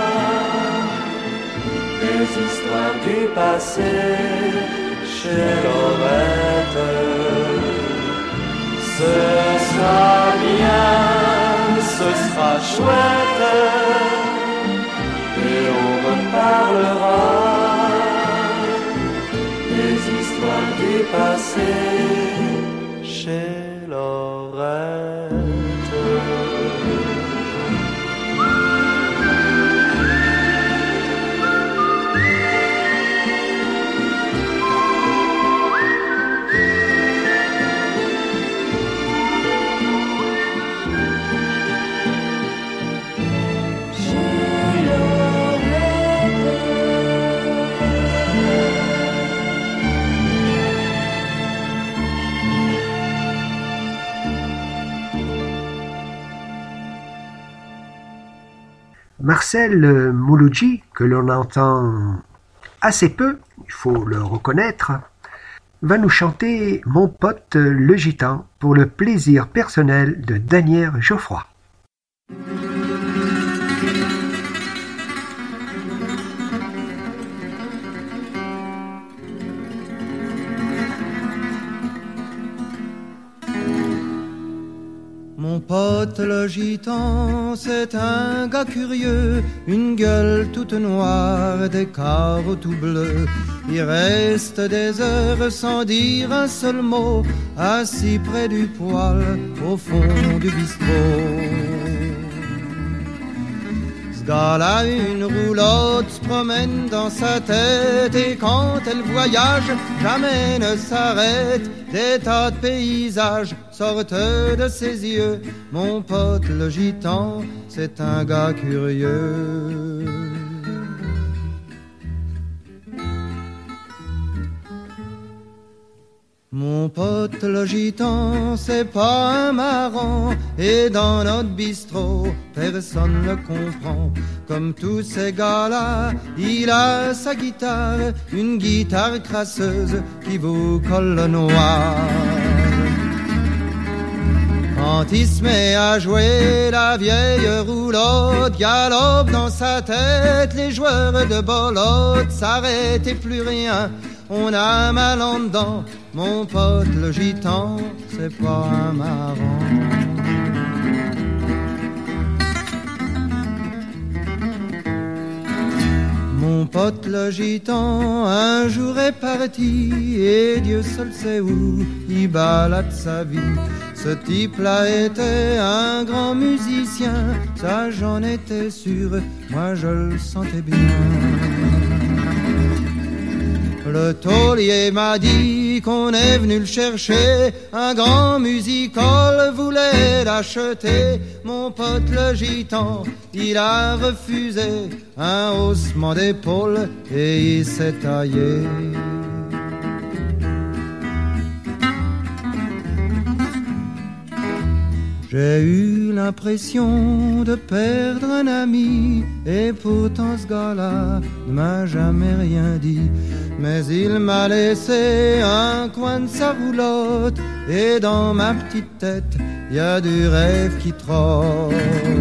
des histoires du passé chez Lorette. Ce sera bien, ce sera chouette, et parlera des histoires du passé chez Lorette. Marcel Mouloudji, que l'on entend assez peu, il faut le reconnaître, va nous chanter Mon pote le gitan pour le plaisir personnel de Danière Geoffroy. Mon pote le gitan, c'est un gars curieux, une gueule toute noire, des carreaux tout bleus. Il reste des heures sans dire un seul mot, assis près du poêle, au fond du bistrot. Ce gars-là, une roulotte se promène dans sa tête, et quand elle voyage, jamais ne s'arrête. Des tas de paysages sortent de ses yeux. Mon pote le gitan, c'est un gars curieux. Mon pote le gitan, c'est pas un marrant, et dans notre bistrot, personne ne comprend. Comme tous ces gars-là, il a sa guitare, une guitare crasseuse qui vous colle le noir. Quand il se met à jouer, la vieille roulotte galope dans sa tête. Les joueurs de bolotte s'arrêtent et plus rien, on a mal en dedans. Mon pote le gitan, c'est pas un marrant. Mon pote le gitan, un jour est parti, et Dieu seul sait où il balade sa vie. Ce type-là était un grand musicien, ça j'en étais sûr, moi je le sentais bien. Le taulier m'a dit qu'on est venu le chercher, un grand music-hall voulait l'acheter. Mon pote le gitan, il a refusé, un haussement d'épaule et il s'est taillé. J'ai eu l'impression de perdre un ami, et pourtant ce gars-là ne m'a jamais rien dit. Mais il m'a laissé un coin de sa roulotte, et dans ma petite tête, y a du rêve qui trotte.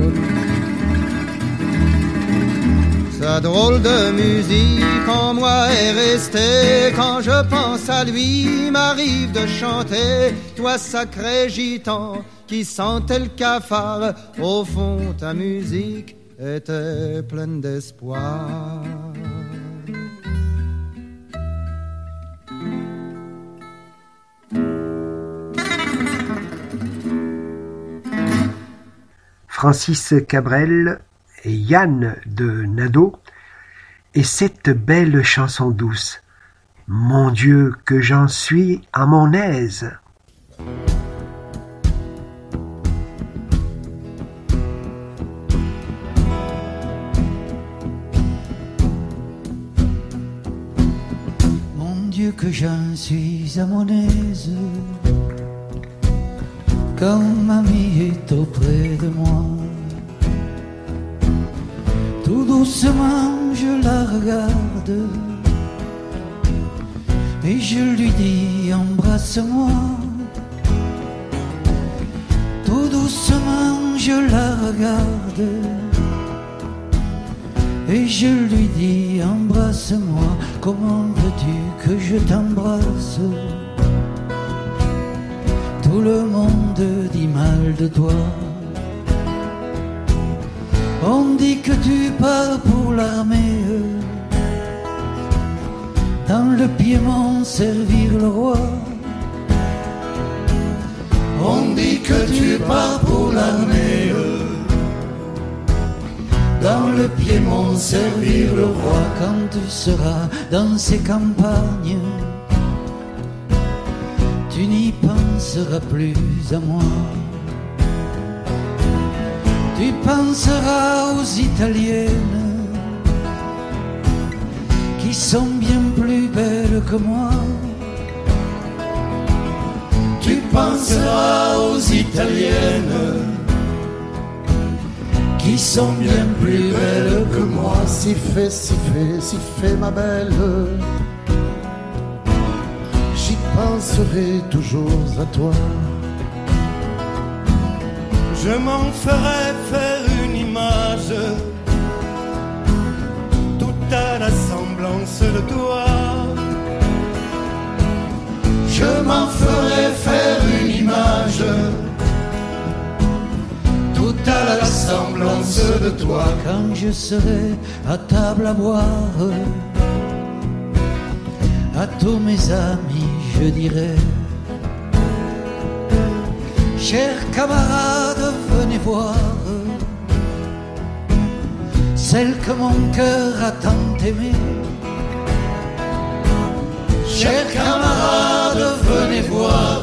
Sa drôle de musique en moi est restée, quand je pense à lui, m'arrive de chanter. Toi sacré gitan, qui sentait le cafard, au fond ta musique était pleine d'espoir. Francis Cabrel et Yann de Nadeau, et cette belle chanson douce. Mon Dieu, que j'en suis à mon aise. Mon Dieu, que j'en suis à mon aise, quand mamie est auprès de moi. Tout doucement je la regarde et je lui dis embrasse-moi. Tout doucement je la regarde et je lui dis embrasse-moi. Comment veux-tu que je t'embrasse? Tout le monde dit mal de toi. On dit que tu pars pour l'armée, dans le Piémont servir le roi. On dit que tu pars pour l'armée, dans le Piémont servir le roi. Quand tu seras dans ces campagnes, tu n'y penseras plus à moi. Tu penseras aux Italiennes qui sont bien plus belles que moi. Tu penseras aux Italiennes qui sont bien plus belles que moi. Si fait, ma belle, j'y penserai toujours à toi. Je m'en ferai faire une image, toute à la semblance de toi. Je m'en ferai faire une image, toute à la semblance de toi. Quand je serai à table à boire, à tous mes amis je dirai: chers camarades, venez voir celle que mon cœur a tant aimée. Chers camarades, venez voir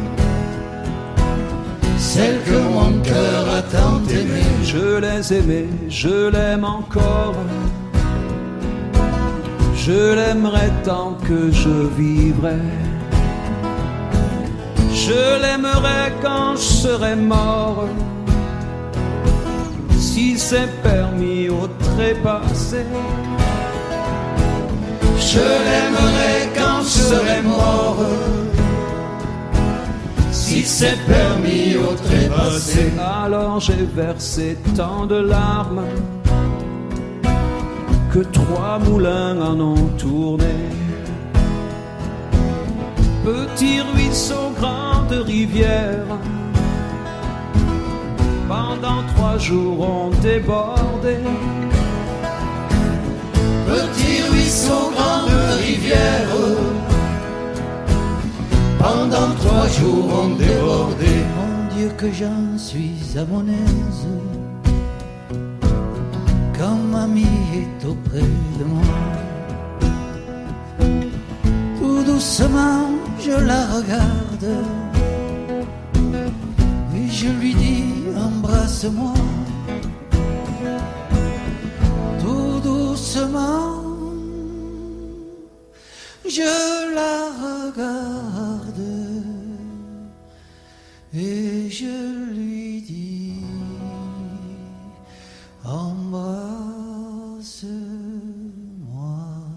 celle que mon cœur a tant aimée. Je les aimais, je l'aime encore. Je l'aimerai tant que je vivrai. Je l'aimerai quand je serai mort, si c'est permis au trépassé. Je l'aimerai quand je serai mort, si c'est permis au trépassé. Alors j'ai versé tant de larmes que 3 moulins en ont tourné. Petit ruisseau, grande rivière, pendant 3 jours ont débordé. Petit ruisseau, grande rivière, pendant 3 jours ont débordé. Mon Dieu que j'en suis à mon aise quand mamie est auprès de moi. Tout doucement je la regarde et je lui dis: embrasse-moi. Tout doucement je la regarde et je lui dis: embrasse-moi.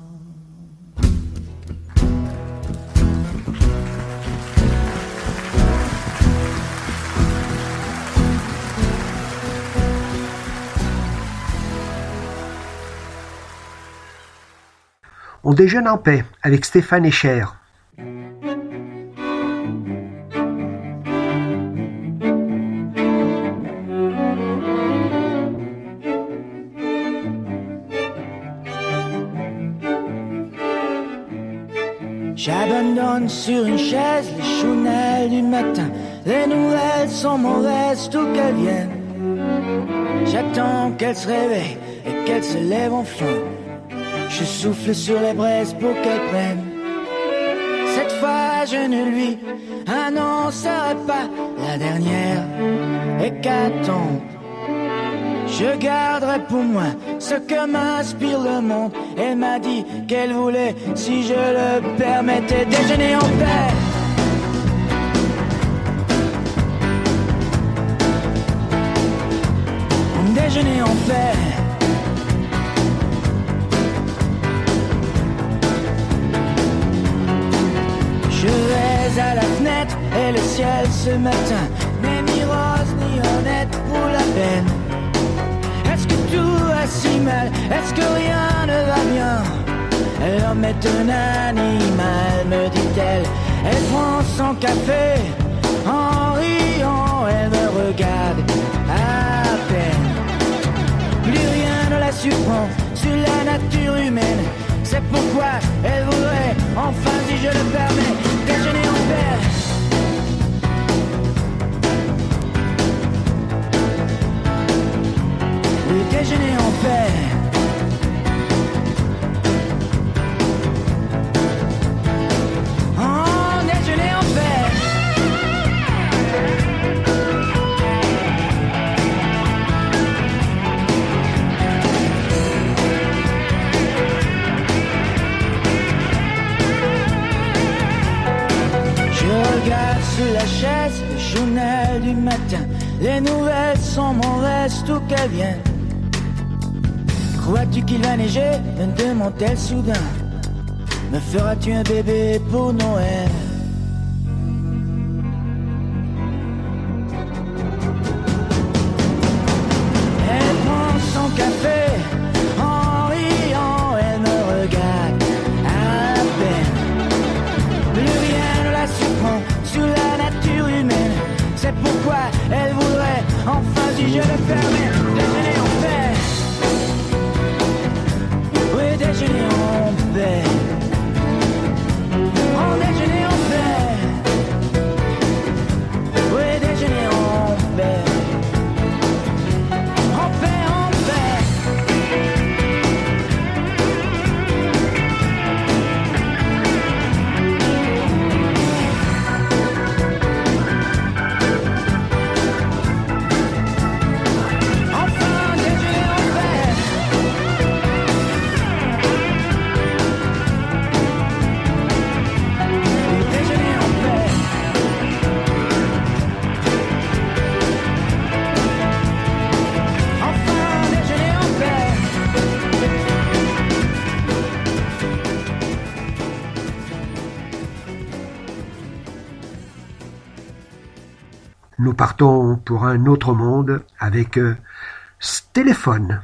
On déjeune en paix avec Stéphane Echer. J'abandonne sur une chaise les chounelles du matin. Les nouvelles sont mauvaises, tout qu'elles viennent. J'attends qu'elles se réveillent et qu'elles se lèvent enfin. Je souffle sur les braises pour qu'elles prennent. Cette fois je ne lui annoncerai pas la dernière hécatombe. Je garderai pour moi ce que m'inspire le monde. Elle m'a dit qu'elle voulait, si je le permettais, déjeuner en paix. Déjeuner en paix. Je vais à la fenêtre et le ciel ce matin n'est ni rose ni honnête pour la peine. Est-ce que tout va si mal? Est-ce que rien ne va bien? L'homme est un animal, me dit-elle. Elle prend son café en riant, elle me regarde à peine. Plus rien ne la surprend sur la nature humaine. C'est pourquoi elle voudrait, enfin si je le permets, déjeuner en paix. Oui, déjeuner en paix. Oh, déjeuner en paix. Je regarde sous la chaise le journal du matin. Les nouvelles sont mauvaises, tout qu'elles viennent. Crois-tu qu'il va neiger? Me demande-t-elle soudain. Me feras-tu un bébé pour Noël? Elle prend son café en riant, elle me regarde à peine. Plus rien ne la surprend sous la nature humaine. C'est pourquoi elle voudrait, enfin si je le permets, déjeuner en paix. Oui, déjeuner en paix. Oh, déjeuner en paix. Oui, déjeuner en paix. En paix, en paix. Enfin, déjeuner en paix. Déjeuner en paix. Enfin, déjeuner en paix. Nous partons pour un autre monde avec Téléphone.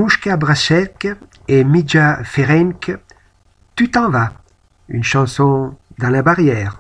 Anouchka Brachek et Midja Ferenc, Tu t'en vas, une chanson dans la barrière.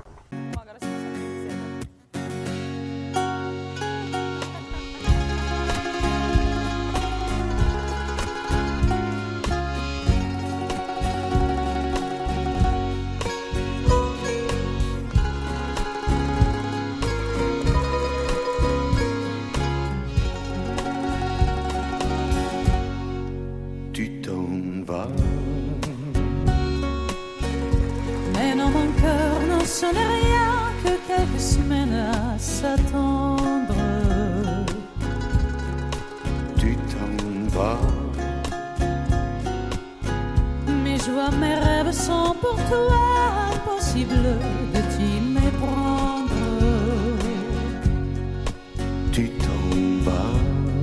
Ce n'est rien que quelques semaines à s'attendre. Tu t'en vas. Mes joies, mes rêves sont pour toi impossible de t'y méprendre. Tu t'en vas.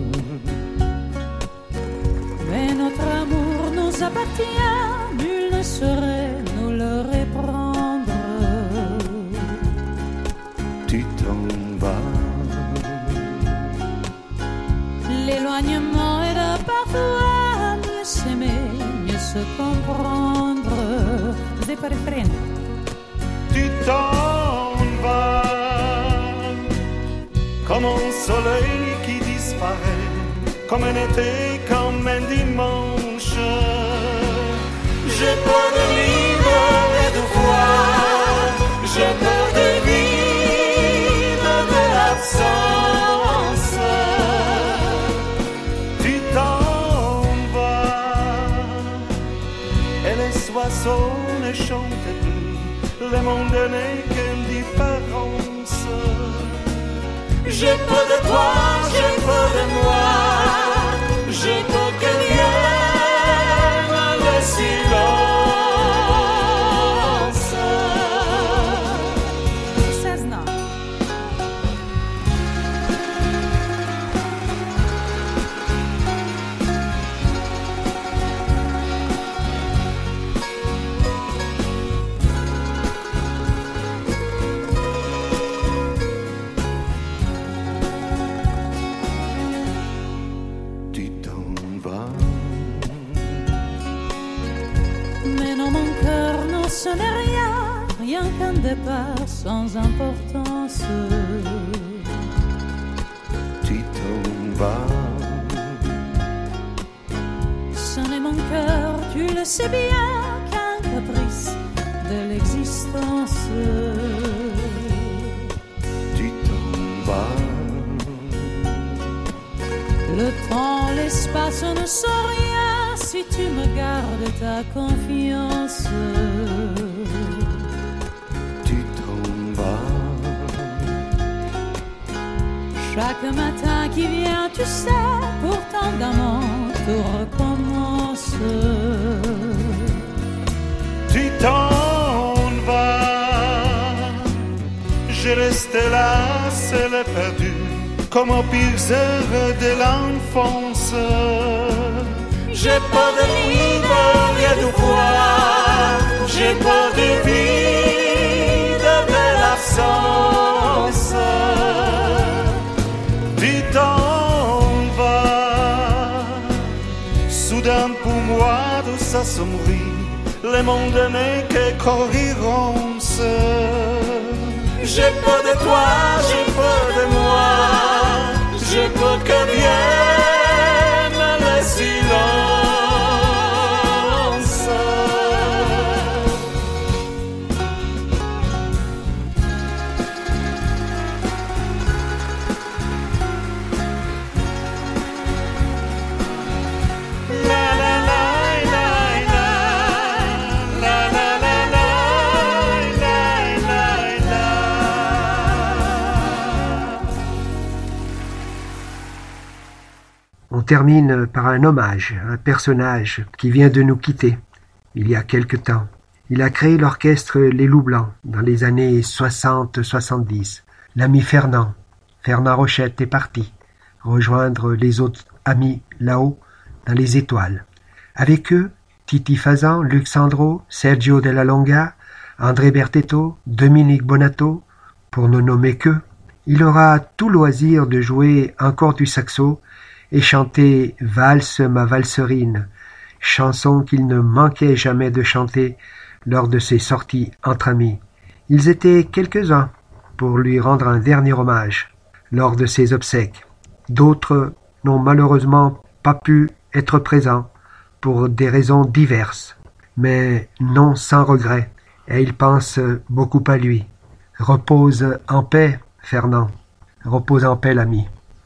Mais notre amour nous appartient, nul ne saurait nous le reprendre. Tu t'en vas. L'éloignement est de parfois mieux s'aimer, mieux se comprendre. C'est pas refrain. Tu t'en vas. Comme un soleil qui disparaît, comme un été, comme un dimanche. J'ai peur de vivre et de voir. J'ai peur de vivre de l'absence. Tu t'en vas. Et les oiseaux ne chantent plus. Le monde n'est qu'indifférence. J'ai peur de toi, j'ai peur de moi. J'ai peur que vienne le silence. Ce n'est rien, rien qu'un départ sans importance. Tu t'en vas. Ce n'est mon cœur, tu le sais bien, qu'un caprice de l'existence. Tu t'en vas. Le temps, l'espace ne sont rien si tu me gardes ta confiance. Tu t'en vas. Chaque matin qui vient, tu sais, pourtant d'amant, tout recommence. Tu t'en vas. Je reste là, seul et perdu, comme aux pires heures de l'enfance. J'ai peur de vivre et de voir. J'ai peur de vivre de l'absence. Tu t'en vas. Soudain pour moi tout s'assombrit. Le monde n'est que cohérence. J'ai peur de toi, j'ai peur de moi. J'ai peur que vienne le silence. On termine par un hommage à un personnage qui vient de nous quitter il y a quelque temps. Il a créé l'orchestre Les Loups Blancs dans les années 60-70. L'ami Fernand Rochette est parti rejoindre les autres amis là-haut dans les étoiles. Avec eux, Titi Fazan, Luc Sandro, Sergio Della Longa, André Bertetto, Dominique Bonato, pour ne nommer qu'eux. Il aura tout loisir de jouer encore du saxo et chantait « Valse ma valserine », chanson qu'il ne manquait jamais de chanter lors de ses sorties entre amis. Ils étaient quelques-uns pour lui rendre un dernier hommage lors de ses obsèques. D'autres n'ont malheureusement pas pu être présents pour des raisons diverses, mais non sans regret, et ils pensent beaucoup à lui. Repose en paix, Fernand. Repose en paix, l'ami.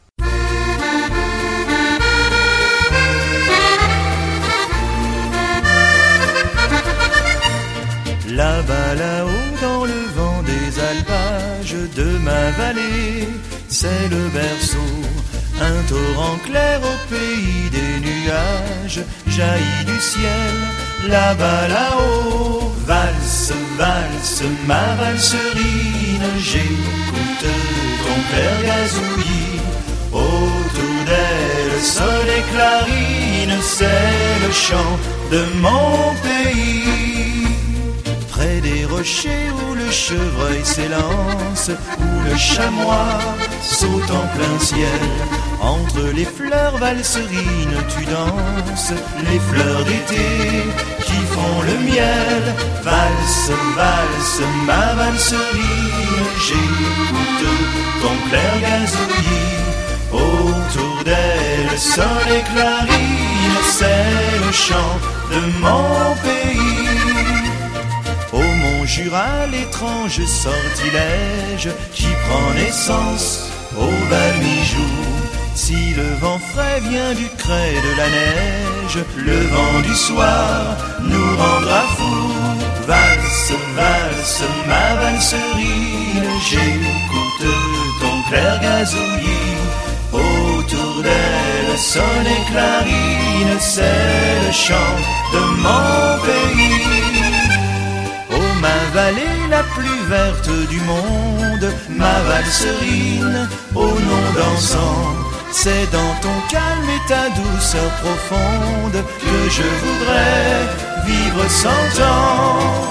Là-bas, là-haut, dans le vent des alpages de ma vallée, c'est le berceau. Un torrent clair au pays des nuages jaillit du ciel. Là-bas, là-haut, valse, valse, ma valserine. J'écoute ton clair gazouillis. Autour d'elle, sol et clarine, c'est le chant de mon pays. Près des rochers où le chevreuil s'élance, où le chamois saute en plein ciel, entre les fleurs valserines tu danses, les fleurs d'été qui font le miel. Valse, valse, ma valserine, j'écoute ton clair gazouillis. Autour d'elle, sol et clarine, c'est le chant de mon pays. Au Mont Jura, l'étrange sortilège qui prend naissance au bal mi-jour. Si le vent frais vient du crêt de la neige, le vent du soir nous rendra fous. Valse, valse, ma valserine, j'écoute ton clair gazouillis. Autour d'elle, sonne et clarine, c'est le chant de mon pays. Oh, ma vallée la plus verte du monde, ma valserine, au nom dansant, c'est dans ton calme et ta douceur profonde que je voudrais vivre 100 ans.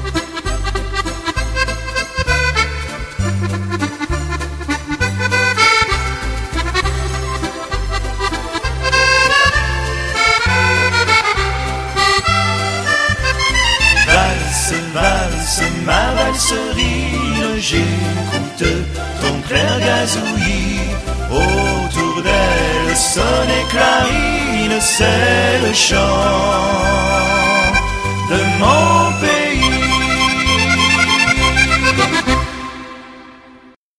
Valse, ma valserine, j'écoute ton clair gazouillis. Autour d'elle, sonne et clarine, c'est le chant de mon